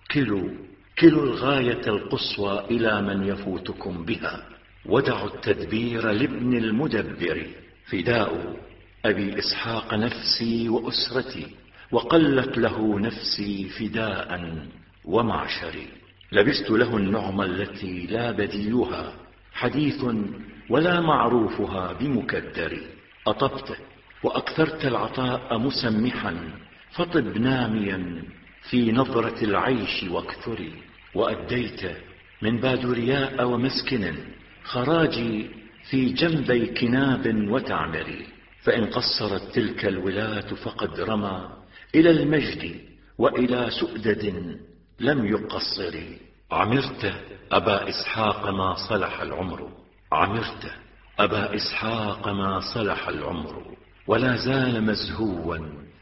كلوا الغاية القصوى إلى من يفوتكم بها ودعوا التدبير لابن المدبر. فداء أبي إسحاق نفسي وأسرتي وقلت له نفسي فداء ومعشري. لبست له النعم التي لا بديلها حديث ولا معروفها بمكدر. أطبت وأكثرت العطاء مسمحا فطب ناميا في نظرة العيش واكثري. وأديت من بادرياء ومسكن، خراجي في جنبي كناب وتعمري. فإن قصرت تلك الولاة فقد رمى إلى المجد وإلى سؤدد لم يقصر. عمرت أبا إسحاق ما صلح العمر، عمرت أبا إسحاق ما صلح العمر، ولا زال مزهوا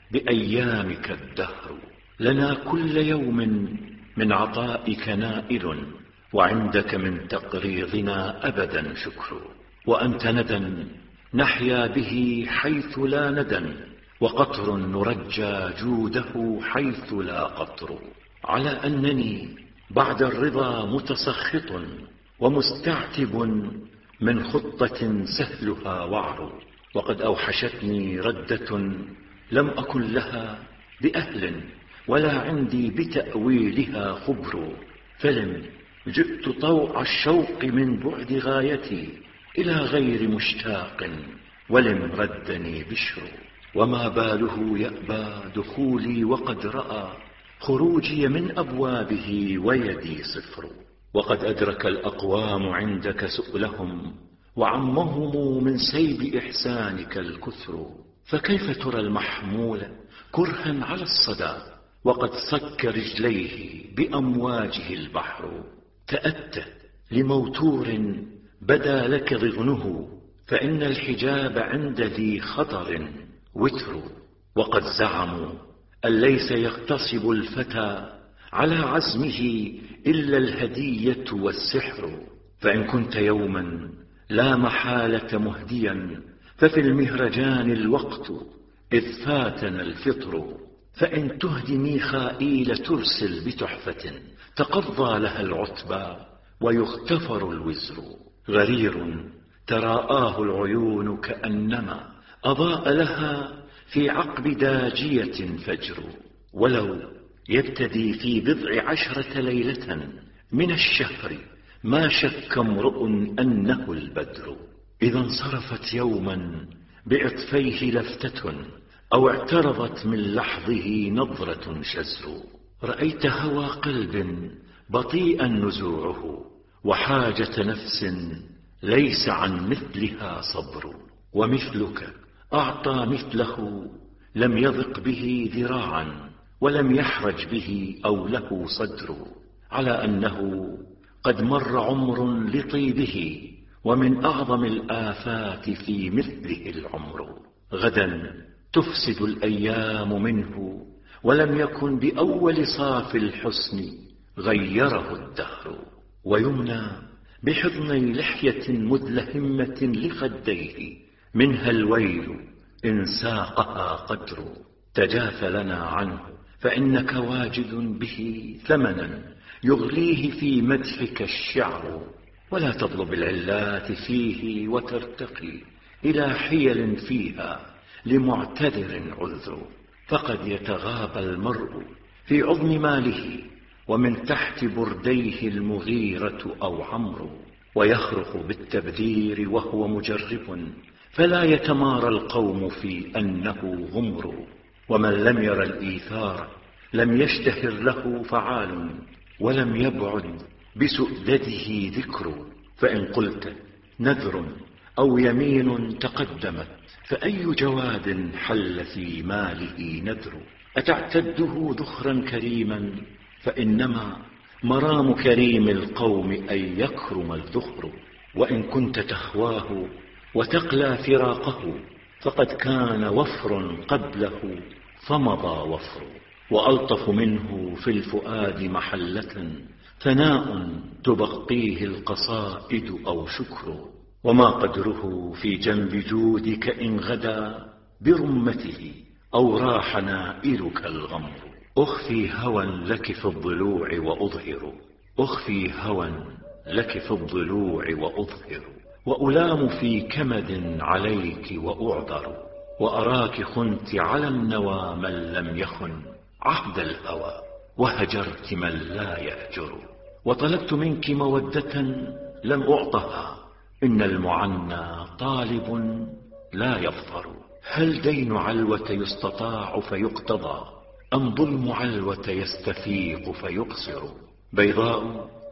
بأيامك الدهر. لنا كل يوم من عطائك نائل، وعندك من تقريضنا أبدا شكر. وأنت ندى نحيا به حيث لا ندى، وقطر نرجى جوده حيث لا قطر. على أنني بعد الرضا متسخط ومستعتب من خطة سهلها وعر، وقد أوحشتني ردة لم أكن لها بأهل، ولا عندي بتأويلها خبر. فلم جئت طوع الشوق من بعد غايتي إلى غير مشتاق، ولم ردني بشر. وما باله يأبى دخولي وقد رأى خروجي من أبوابه ويدي صفر. وقد أدرك الأقوام عندك سؤلهم، وعمهم من سيب إحسانك الكثر. فكيف ترى المحمول كرها على الصدى، وقد صك رجليه بأمواجه البحر. تأتى لموتور بدا لك ضغنه، فإن الحجاب عند ذي خطر وتر. وقد زعموا أن ليس يغتصب الفتى على عزمه إلا الهدية والسحر. فإن كنت يوما لا محالة مهديا، ففي المهرجان الوقت إذ فاتنا الفطر. فإن تهدي ميخائيل ترسل بتحفة، تقضى لها العتبى ويغتفر الوزر. غرير تراءاه العيون كأنما أضاء لها في عقب داجية فجر. ولو يبتدي في 19 ليلة من الشهر، ما شك امرؤ أنه البدر. إذا انصرفت يوما بإطفيه لفتة، أو اعترضت من لحظه نظرة شزر، رأيت هوى قلب بطيئا نزوعه، وحاجة نفس ليس عن مثلها صبر. ومثلك أعطى مثله لم يضق به ذراعا، ولم يحرج به أو له صدر. على أنه قد مر عمر لطيبه، ومن أعظم الآفات في مثله العمر. غدا تفسد الأيام منه، ولم يكن بأول صاف الحسن غيره الدهر. ويمنى بحضني لحية مدلهمة لخديه، منها الويل إن ساقها قدر. تجاف لنا عنه، فإنك واجد به ثمنا يغليه في مدحك الشعر. ولا تطلب العلات فيه وترتقي إلى حيل فيها لمعتذر عذر. فقد يتغابى المرء في عظم ماله، ومن تحت برديه المغيرة أو عمرو، ويخرق بالتبذير وهو مجرب، فلا يتمارى القوم في أنه غمر. ومن لم ير الإيثار لم يشتهر له فعال، ولم يبعد بسؤدده ذكر. فإن قلت نذر أو يمين تقدمت، فأي جواد حل في ماله نذر؟ أتعتده ذخرا كريما؟ فإنما مرام كريم القوم أن يكرم الذخر. وإن كنت تخواه وتقلى فراقه، فقد كان وفر قبله فمضى وفر. وألطف منه في الفؤاد محلة ثناء تبقيه القصائد أو شكر. وما قدره في جنب جودك إن غدا برمته، أو راح نائلك الغمر. أخفي هوى لك في الضلوع وأظهر، أخفي هوى لك في الضلوع وأظهر. وألام في كمد عليك وأعذر، وأراك خنت على النوى من لم يخن عهد الهوى، وهجرت من لا يهجر. وطلبت منك مودة لم أعطها، إن المعنى طالب لا يظفر. هل دين علوة يستطاع فيقتضى، أم ظلم علوة يستفيق فيقصر؟ بيضاء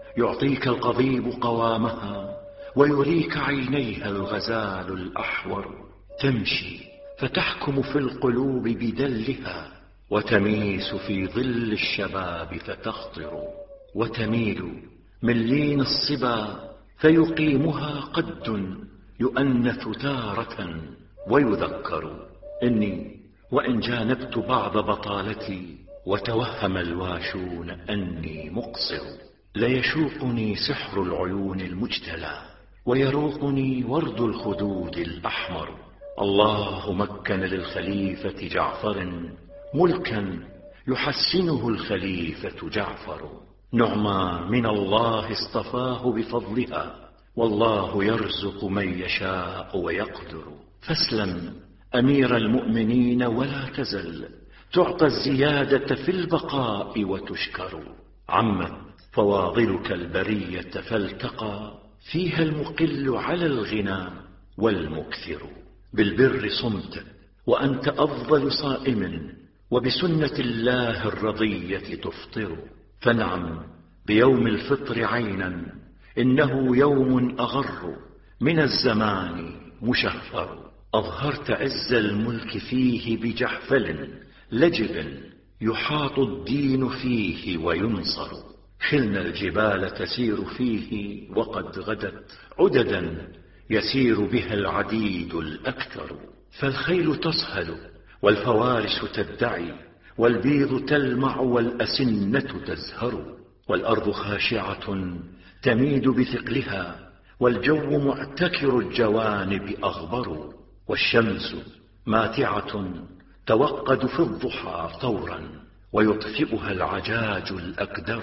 يعطيك القضيب قوامها ويريك عينيها الغزال الأحور. تمشي فتحكم في القلوب بدلها، وتميس في ظل الشباب فتخطر، وتميل من لين الصبا فيقيمها قد يؤنث تارة ويذكر. إني وإن جانبت بعض بطالتي وتوهم الواشون أني مقصر، ليشوقني سحر العيون المجتلى ويروقني ورد الخدود الأحمر. الله مكن للخليفة جعفر ملكا يحسنه الخليفة جعفر. نعمى من الله اصطفاه بفضلها، والله يرزق من يشاء ويقدر. فاسلم أمير المؤمنين ولا تزل تعطى الزيادة في البقاء وتشكر. عمت فواضلك البرية فالتقى فيها المقل على الغنى والمكثر. بالبر صمت وأنت أفضل صائم، وبسنة الله الرضية تفطر. فانعم بيوم الفطر عينا، إنه يوم أغر من الزمان مشهر. أظهرت عز الملك فيه بجحفل لجب يحاط الدين فيه وينصر. خلنا الجبال تسير فيه وقد غدت عددا يسير بها العديد الأكثر. فالخيل تصهل والفوارس تدعي، والبيض تلمع والأسنة تزهر. والأرض خاشعة تميد بثقلها، والجو معتكر الجوانب أغبر. والشمس ماتعة توقد في الضحى طورا، ويطفئها العجاج الأكدر.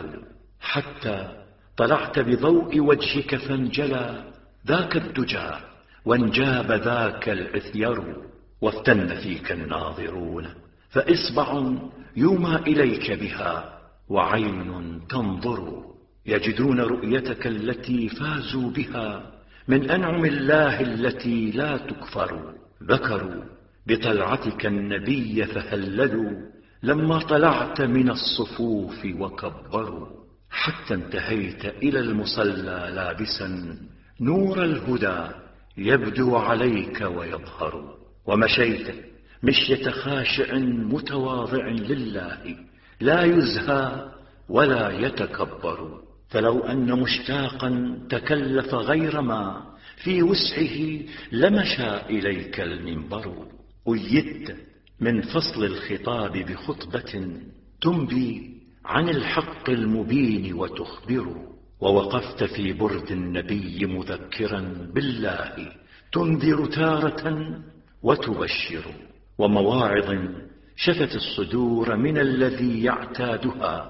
حتى طلعت بضوء وجهك فانجلى ذاك الدجى، وانجاب ذاك العثير. وافتن فيك الناظرون، فإصبع يومى إليك بها وعين تنظر. يجدون رؤيتك التي فازوا بها من أنعم الله التي لا تكفر. ذكروا بطلعتك النبي فهللوا لما طلعت من الصفوف وكبروا. حتى انتهيت إلى المصلى لابسا نور الهدى يبدو عليك ويظهر. ومشيت مشية خاشع متواضع لله لا يزهى ولا يتكبر. فلو أن مشتاقا تكلف غير ما في وسعه لمشى إليك المنبر. أيدت من فصل الخطاب بخطبة تنبي عن الحق المبين وتخبر. ووقفت في برد النبي مذكرا بالله تنذر تارة وتبشر. ومواعظ شفت الصدور من الذي يعتادها،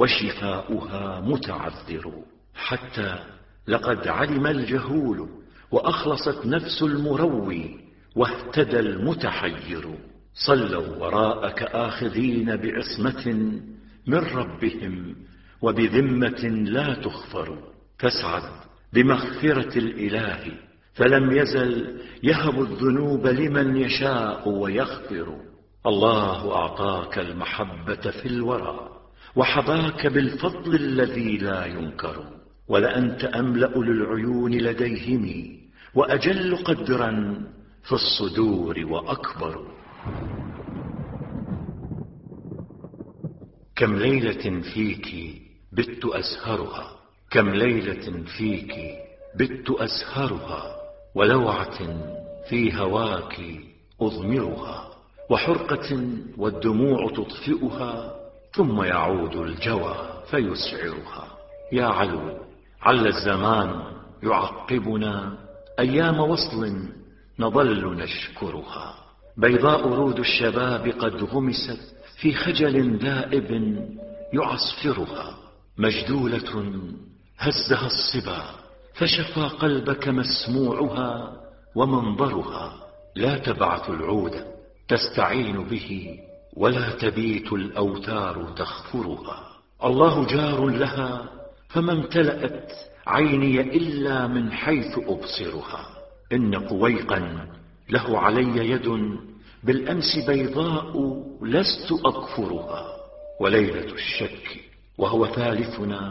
وشفاؤها متعذر. حتى لقد علم الجهول وأخلصت نفس المروي، واهتدى المتحير. صلوا وراءك آخذين بعصمة من ربهم وبذمة لا تخفر. فاسعد بمغفرة الإله، فلم يزل يهب الذنوب لمن يشاء ويغفر. الله أعطاك المحبة في الورى، وحباك بالفضل الذي لا ينكر. ولأنت أملأ للعيون لديهم، وأجل قدرا في الصدور وأكبر. كم ليلة فيك بت أسهرها، كم ليلة فيك بت أسهرها، ولوعة في هواك أضمرها، وحرقة والدموع تطفئها، ثم يعود الجوى فيسعرها. يا علو عل الزمان يعقبنا أيام وصل نظل نشكرها. بيضاء رود الشباب قد غمست في خجل دائب يعصفرها، مجدولة هزها الصبا فشفى قلبك مسموعها ومنظرها. لا تبعث العود تستعين به، ولا تبيت الأوتار تخفرها. الله جار لها فما امتلأت عيني إلا من حيث أبصرها. إن قويقا له علي يد بالأمس بيضاء لست أكفرها. وليلة الشك وهو ثالثنا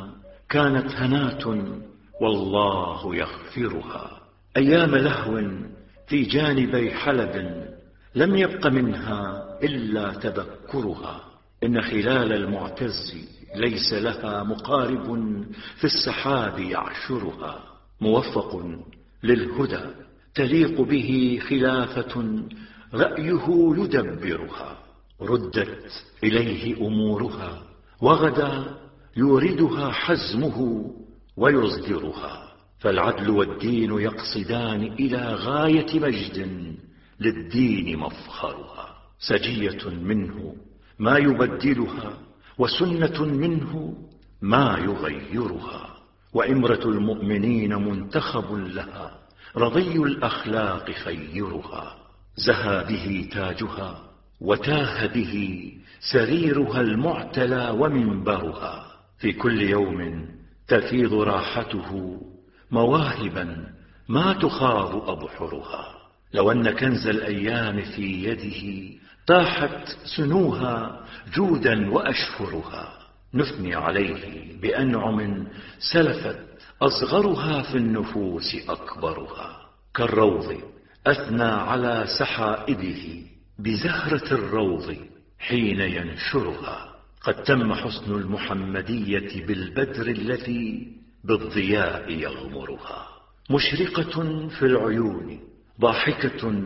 كانت هناة والله يغفرها. أيام لهو في جانبي حلب لم يبق منها إلا تذكرها. إن خلال المعتز ليس لها مقارب في السحاب يعشرها. موفق للهدى تليق به خلافة رأيه يدبرها. ردت إليه أمورها وغدا يوردها حزمه ويصدرها. فالعدل والدين يقصدان إلى غاية مجد للدين مفخرها. سجية منه ما يبدلها وسنة منه ما يغيرها. وإمرة المؤمنين منتخب لها رضي الأخلاق خيرها. زهى به تاجها وتاه به سريرها المعتلى ومنبرها. في كل يوم تفيض راحته مواهبا ما تخاض أبحرها. لو أن كنز الأيام في يده طاحت سنوها جودا وأشفرها. نثني عليه بأنعم سلفت أصغرها في النفوس أكبرها. كالروض أثنى على سحائبه بزهرة الروض حين ينشرها. قد تم حسن المحمدية بالبدر الذي بالضياء يغمرها. مشرقة في العيون ضاحكة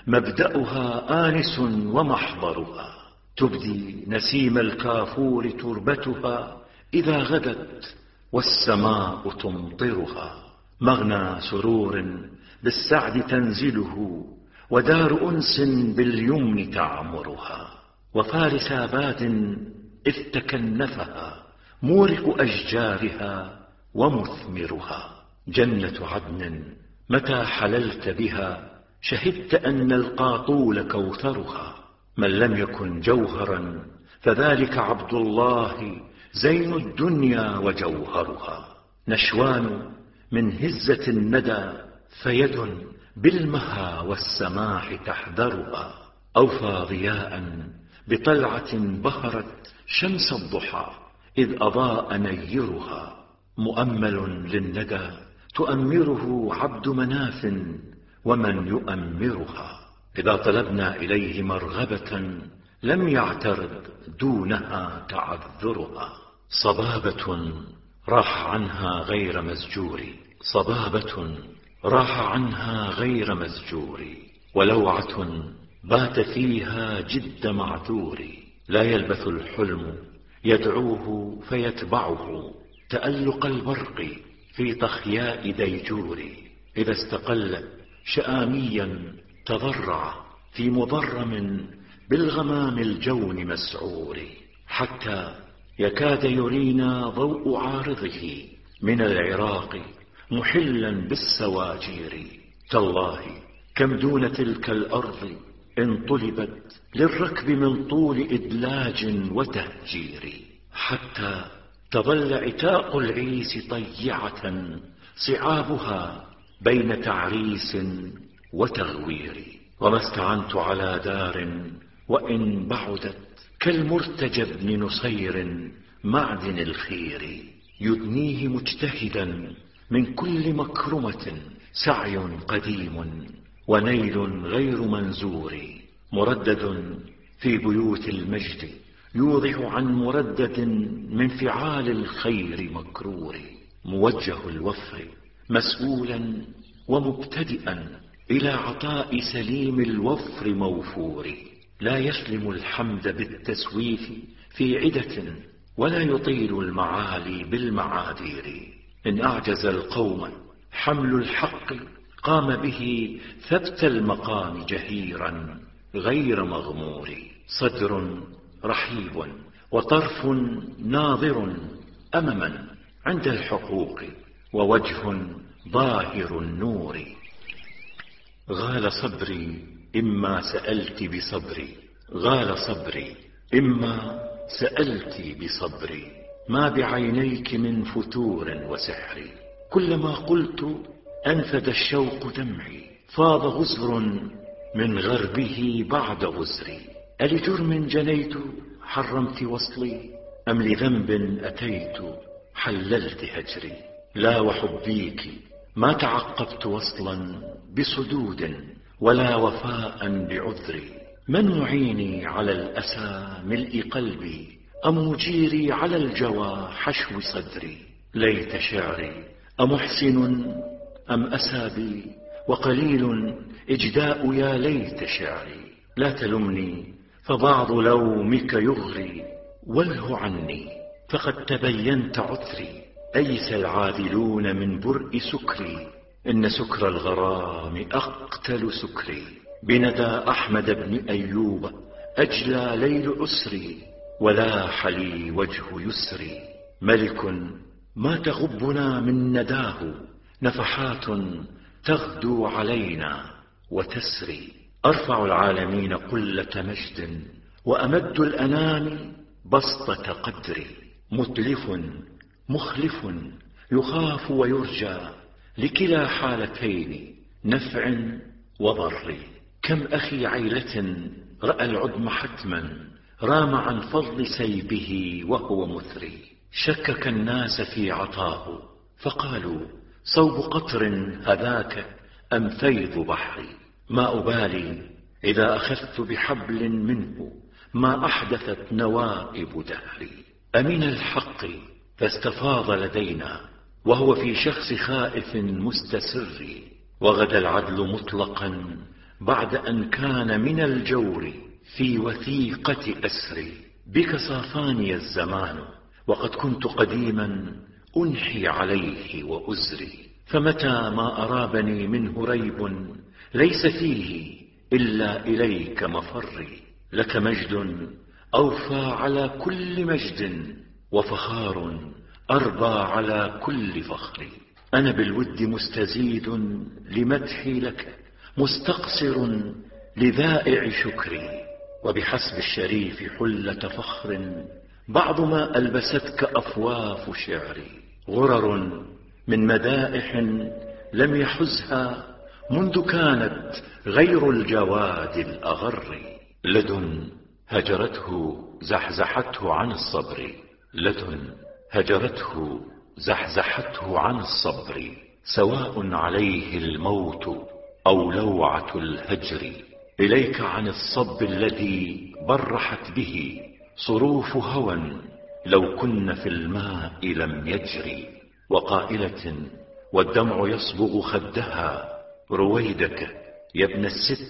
مبدأها آنس ومحضرها. تبدي نسيم الكافور تربتها إذا غدت والسماء تمطرها. مغنى سرور بالسعد تنزله ودار أنس باليمن تعمرها. وفارس باد إذ تكنفها مورق أشجارها ومثمرها. جنة عدن متى حللت بها شهدت أن القاطول كوثرها. من لم يكن جوهرا فذلك عبد الله زين الدنيا وجوهرها. نشوان من هزة الندى فيد بالمها والسماح تحذرها. أوفى ضياء بطلعة بهرت شمس الضحى إذ أضاء نيرها. مؤمل للندى تؤمره عبد مناف ومن يؤمرها. إذا طلبنا إليه مرغبة لم يعترض دونها تعذرها. صبابة راح عنها غير مزجور. صبابة راح عنها غير مزجور. ولوعة بات فيها جد معذور. لا يلبث الحلم يدعوه فيتبعه تألق البرق في طخياء ديجور. إذا استقل شآميا تضرع في مضرم بالغمام الجون مسعور. حتى يكاد يرينا ضوء عارضه من العراق محلا بالسواجير. تالله كم دون تلك الأرض إن طلبت للركب من طول إدلاج وتهجير. حتى تظل عتاق العيس طيعة صعابها بين تعريس وتغوير. وما استعنت على دار وإن بعدت كالمرتجى بن نصير معدن الخير. يدنيه مجتهدا من كل مكرمة سعي قديم ونيل غير منزور. مردد في بيوت المجد يوضح عن مردد من فعال الخير مكرور. موجه الوفر مسؤولا ومبتدئا إلى عطاء سليم الوفر موفور. لا يسلم الحمد بالتسويف في عدة ولا يطيل المعالي بالمعاذير. إن أعجز القوم حمل الحق قام به ثبت المقام جهيرا غير مغمور. صدر رحيب وطرف ناظر أمما عند الحقوق ووجه ظاهر النور. غال صبري إما سألت بصبري. غال صبري إما سألت بصبري. ما بعينيك من فتور وسحر. كلما قلت أنفد الشوق دمعي. فاض غزر من غربه بعد غزري. ألجرم جنيت حرمت وصلي أم لذنب أتيت حللت هجري. لا وحبيك ما تعقبت وصلا بصدود ولا وفاء بعذري. من معيني على الأسى ملء قلبي أم مجيري على الجوى حشو صدري. ليت شعري أمحسن أم أسى بي وقليل إجداء يا ليت شعري. لا تلمني فبعض لومك يغري واله عني فقد تبينت عذري. أيس العاذلون من برء سكري إن سكر الغرام أقتل سكري. بندى أحمد بن أيوب أجلى ليل أسري ولاح لي وجه يسري. ملك ما تغبنا من نداه نفحات تغدو علينا وتسري. أرفع العالمين قلة مجد وأمد الأنام بسطة قدري. متلف مخلف يخاف ويرجى لكلا حالتين نفع وضر. كم أخي عيلة رأى العدم حتما رام عن فضل سيبه وهو مثري. شكك الناس في عطاه فقالوا صوب قطر هذاك أم فيض بحري. ما أبالي إذا أخذت بحبل منه ما أحدثت نوائب دهري. أمن الحق فاستفاض لدينا وهو في شخص خائف مستسر. وغدا العدل مطلقا بعد أن كان من الجور في وثيقة أسري. بك صافاني الزمان وقد كنت قديما أنحي عليه وأزري. فمتى ما أرابني منه ريب ليس فيه إلا إليك مفري. لك مجد أوفى على كل مجد وفخار أربى على كل فخر. أنا بالود مستزيد لمدحي لك مستقصر لذائع شكري. وبحسب الشريف حلة فخر بعض ما ألبستك أفواف شعري. غرر من مدائح لم يحزها منذ كانت غير الجواد الأغر. لدن هجرته زحزحته عن الصبر. لدن هجرته زحزحته عن الصبر. سواء عليه الموت أو لوعة الهجر. إليك عن الصب الذي برحت به صروف هوى لو كن في الماء لم يجري. وقائلة والدمع يصبغ خدها رويدك يا ابن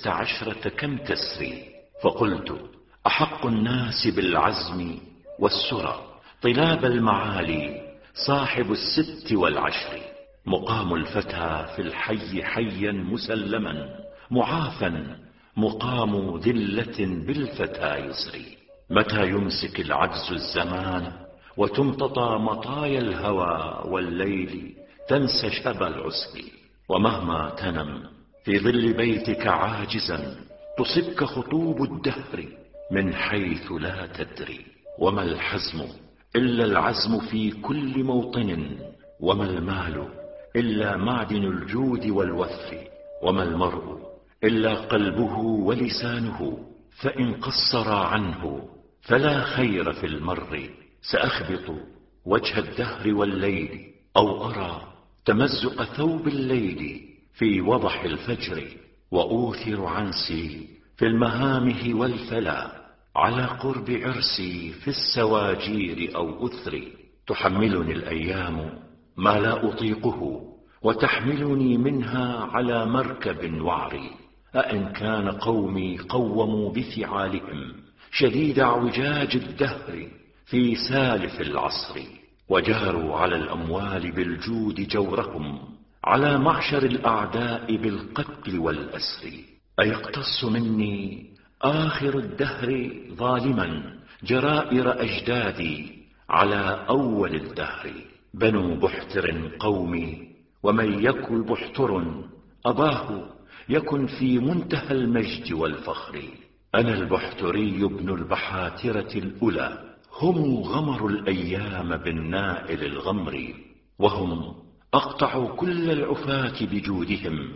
16 كم تسري. فقلت أحق الناس بالعزم والسرى طلاب المعالي صاحب 6 والعشر. مقام الفتى في الحي حيا مسلما معافا مقام ذلة بالفتى يسري. متى يمسك العجز الزمان وتمتطى مطايا الهوى والليل تنسى شبى العسر. ومهما تنم في ظل بيتك عاجزا تصبك خطوب الدهر من حيث لا تدري. وما الحزم إلا العزم في كل موطن. وما المال إلا معدن الجود والوفر. وما المرء إلا قلبه ولسانه فإن قصر عنه فلا خير في المر. سأخبط وجه الدهر والليل أو أرى تمزق ثوب الليل في وضح الفجر. وأوثر عنسي في المهامه والفلا على قرب عرسي في السواجير أو أثري. تحملني الأيام ما لا أطيقه وتحملني منها على مركب وعري. أإن كان قومي قوموا بفعالهم شديد اعوجاج الدهر في سالف العصر. وجاروا على الأموال بالجود جورهم على معشر الأعداء بالقتل والأسر. أيقتص مني آخر الدهر ظالما جرائر أجدادي على أول الدهر. بنو بحتر قومي ومن يكن بحتر أباه يكن في منتهى المجد والفخر. أنا البحتري ابن البحاترة الأولى هم غمروا الأيام بالنائل الغمر. وهم أقطعوا كل العفاة بجودهم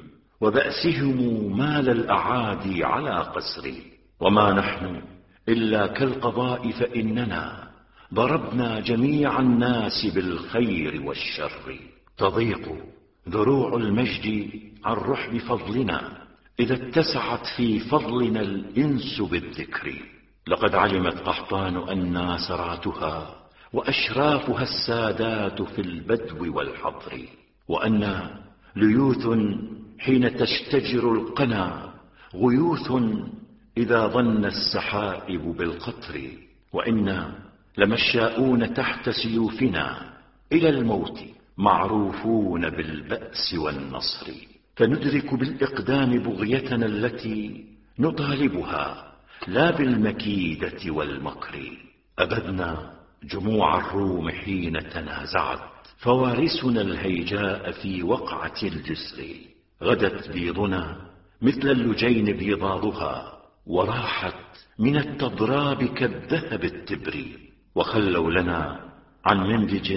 وبأسهم مال الأعادي على قسر. وما نحن إلا كالقضاء فإننا ضربنا جميع الناس بالخير والشر. تضيق ذروع المجد عن رحب فضلنا إذا اتسعت في فضلنا الإنس بالذكر. لقد علمت قحطان أن سراتها وأشرافها السادات في البدو والحضر، وأن ليوث حين تشتجر القنا غيوث إذا ظن السحائب بالقطر، وإنا لمشاؤون تحت سيوفنا إلى الموت معروفون بالبأس والنصر، فندرك بالإقدام بغيتنا التي نطالبها لا بالمكيدة والمكر. أبدنا جموع الروم حين تنازعت فوارسنا الهيجاء في وقعة الجسر. غدت بيضنا مثل اللجين بيضاضها، وراحت من التضراب كالذهب التبر، وخلوا لنا عن منبج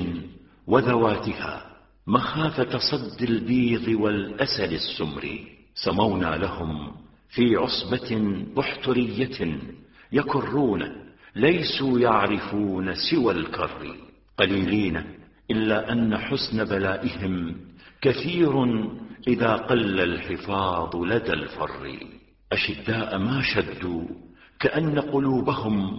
وذواتها مخافة صد البيض والأسل السمر. سمونا لهم في عصبة بحترية يكرون ليسوا يعرفون سوى الكر، قليلين إلا أن حسن بلائهم كثير إذا قل الحفاظ لدى الفر. أشداء ما شدوا كأن قلوبهم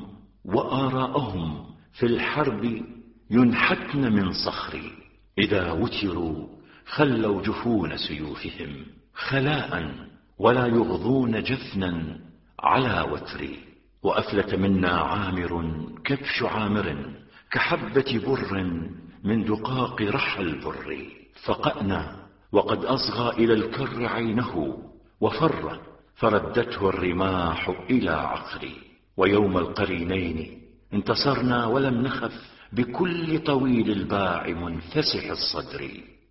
وآراءهم في الحرب ينحتن من صخر، إذا وتروا خلوا جفون سيوفهم خلاء ولا يغضون جفنا على وتر. وأفلت منا عامر كبش عامر كحبة بر من دقاق رحى البر، فقأنا وقد أصغى إلى الكر عينه وفر، فردته الرماح إلى عقر. ويوم القرينين انتصرنا ولم نخف بكل طويل الباع منفسح الصدر،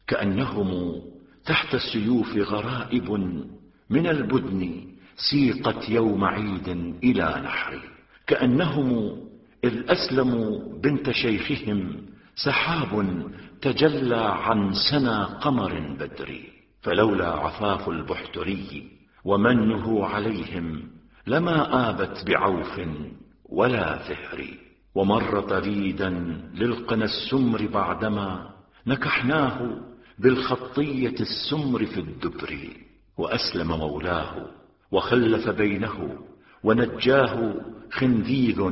كأنهم تحت السيوف غرائب من البدن سيقت يوم عيد إلى نحر، كأنهم إذ أسلموا بنت شيخهم سحاب تجلى عن سنا قمر بدر. فلولا عفاف البحتري ومنه عليهم لما آبت بعوف ولا فهر. ومر طريدا للقنا السمر بعدما نكحناه بالخطية السمر في الدبر، وأسلم مولاه وخلف بينه ونجاه خنذيذ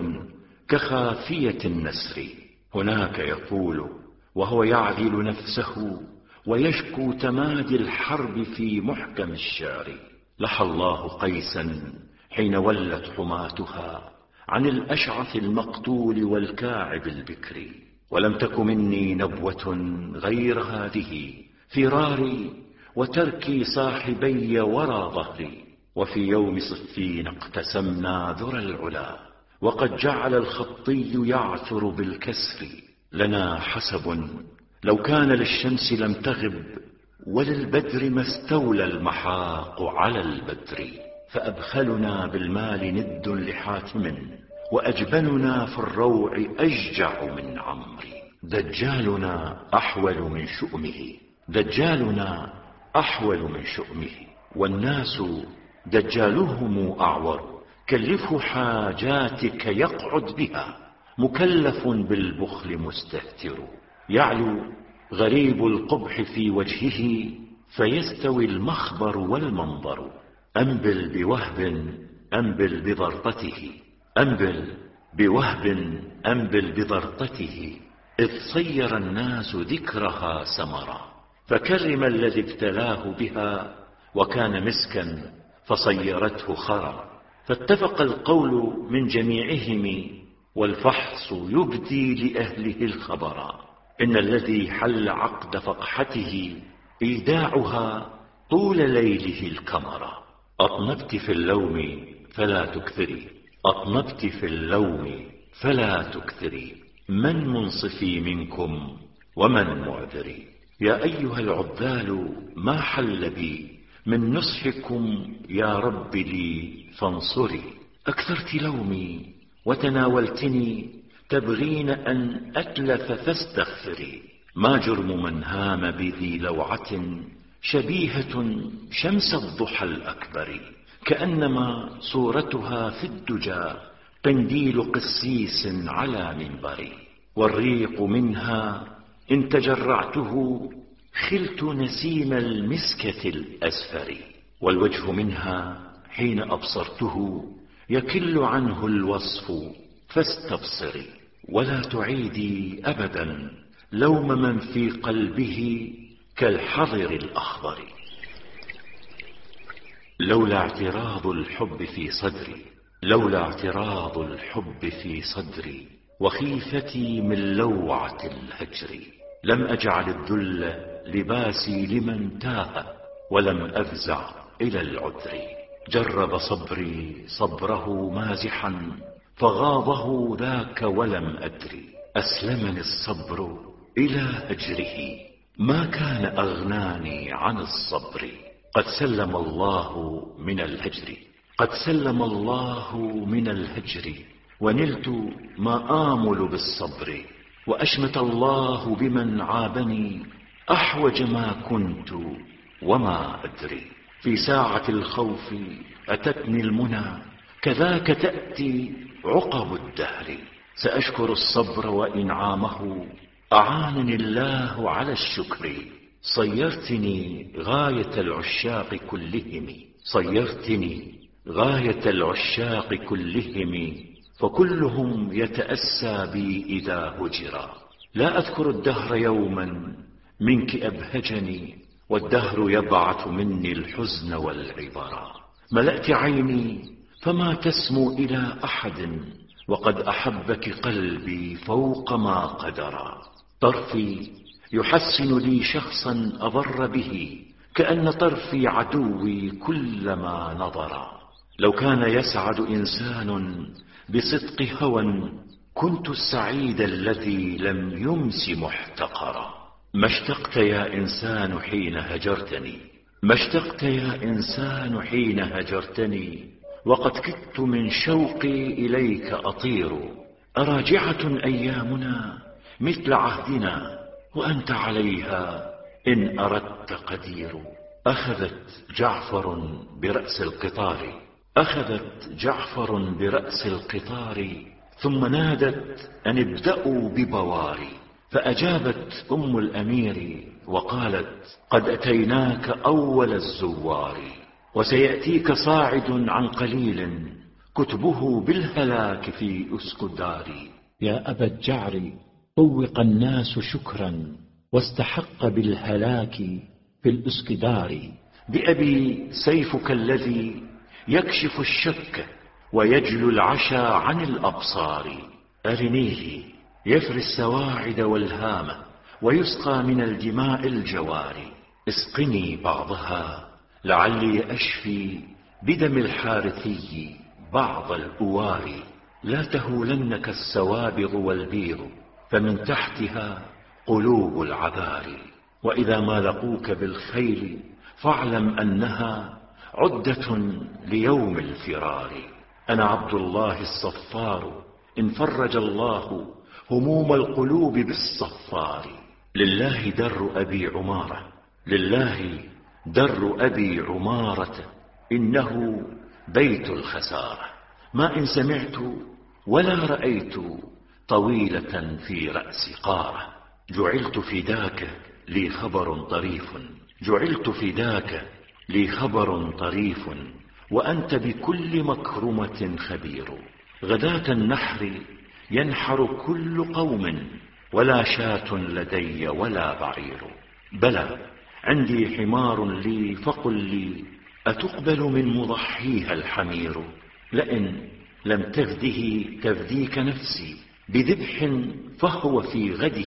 كخافية النسر. هناك يقول وهو يعدل نفسه ويشكو تمادي الحرب في محكم الشعر: لحى الله قيسا حين ولت حماتها عن الأشعث المقتول والكاعب البكر، ولم تك مني نبوة غير هذه فراري وتركي صاحبي وراء ظهري. وفي يوم صفين اقتسمنا ذرى العلا، وقد جعل الخطي يعثر بالكسر. لنا حسب لو كان للشمس لم تغب، وللبدر ما استولى المحاق على البدر. فأبخلنا بالمال ند لحاتم، وأجبننا في الروع أشجع من عمرو. دجالنا أحول من شؤمه والناس دجالهم أعور. كلفه حاجاتك يقعد بها، مكلف بالبخل مستهتر. يعلو غريب القبح في وجهه فيستوي المخبر والمنظر. أنبل بوهب بضرطته إذ صير الناس ذكرها سمرا. فكرم الذي ابتلاه بها وكان مسكا فصيرته خرا. فاتفق القول من جميعهم والفحص يبدي لأهله الخبرا. إن الذي حل عقد فقحته إيداعها طول ليله الكمرا. أطنبت في اللوم فلا تكثري، من منصفي منكم ومن معذري. يا أيها العذال ما حل بي من نصحكم يا رب لي فانصري. أكثرت لومي وتناولتني تبغين أن أتلف فاستغفري. ما جرم من هام بذي لوعة شبيهة شمس الضحى الأكبر، كأنما صورتها في الدجى قنديل قسيس على منبر. والريق منها إن تجرعته خلت نسيم المسكة الأزفر، والوجه منها حين أبصرته يكل عنه الوصف فاستبصري، ولا تعيدي أبدا لوم من في قلبه كالحضر الأخضر. لولا اعتراض الحب في صدري، لولا اعتراض الحب في صدري وخيفتي من لوعة الهجر، لم أجعل الذل لباسي لمن تاه، ولم أفزع إلى العذر. جرب صبري صبره مازحا فغاضه ذاك ولم أدري، أسلمني الصبر إلى هجره ما كان أغناني عن الصبر. قد سلم الله من الهجر، قد سلم الله من الهجر، ونلت ما آمل بالصبر. وأشمت الله بمن عابني أحوج ما كنت وما أدري. في ساعة الخوف أتتني المنى كذاك تأتي عقب الدهر. سأشكر الصبر وإنعامه أعانني الله على الشكر. صيرتني غاية العشاق كلهم، صيرتني غاية العشاق كلهم، فكلهم يتأسى بي إذا هجرا. لا أذكر الدهر يوما منك أبهجني، والدهر يبعث مني الحزن والعبرا. ملأت عيني فما تسمو إلى أحد، وقد أحبك قلبي فوق ما قدرا. طرفي يحسن لي شخصا أضر به، كأن طرفي عدوي كلما نظرا. لو كان يسعد إنسان بصدق هوى كنت السعيد الذي لم يمس محتقرا. ما اشتقت يا إنسان حين هجرتني، ما اشتقت يا إنسان حين هجرتني، وقد كدت من شوقي إليك أطير. أراجعة أيامنا مثل عهدنا، وأنت عليها إن أردت قدير. أخذت جعفر برأس القطار، أخذت جعفر برأس القطار، ثم نادت أن ابدأوا ببواري. فأجابت أم الأمير وقالت قد أتيناك أول الزوار، وسيأتيك صاعد عن قليل كتبه بالهلاك في أسكدار. يا أبا الجعر طوق الناس شكرا، واستحق بالهلاك في الأسكدار. بأبي سيفك الذي يكشف الشك ويجلو العشا عن الأبصار. أرنيه يفري السواعد والهامة، ويسقى من الدماء الجواري. اسقني بعضها لعلي أشفي بدم الحارثي بعض الأوار. لا تهولنك السوابغ والبير، فمن تحتها قلوب العذار. وإذا ما لقوك بالخيل فاعلم أنها عدة ليوم الفرار. أنا عبد الله الصفار إن فرج الله هموم القلوب بالصفار. لله در أبي عمارة، لله در أبي عمارة، إنه بيت الخسارة. ما إن سمعت ولا رأيت طويلة في رأس قارة. جعلت فداك لي خبر طريف، جعلت فداك لي خبر طريف، وأنت بكل مكرمة خبير. غداة النحر ينحر كل قوم، ولا شاة لدي ولا بعير. بلى عندي حمار لي فقل لي أتقبل من مضحيها الحمير. لئن لم تفده تفديك نفسي بذبح فهو في غد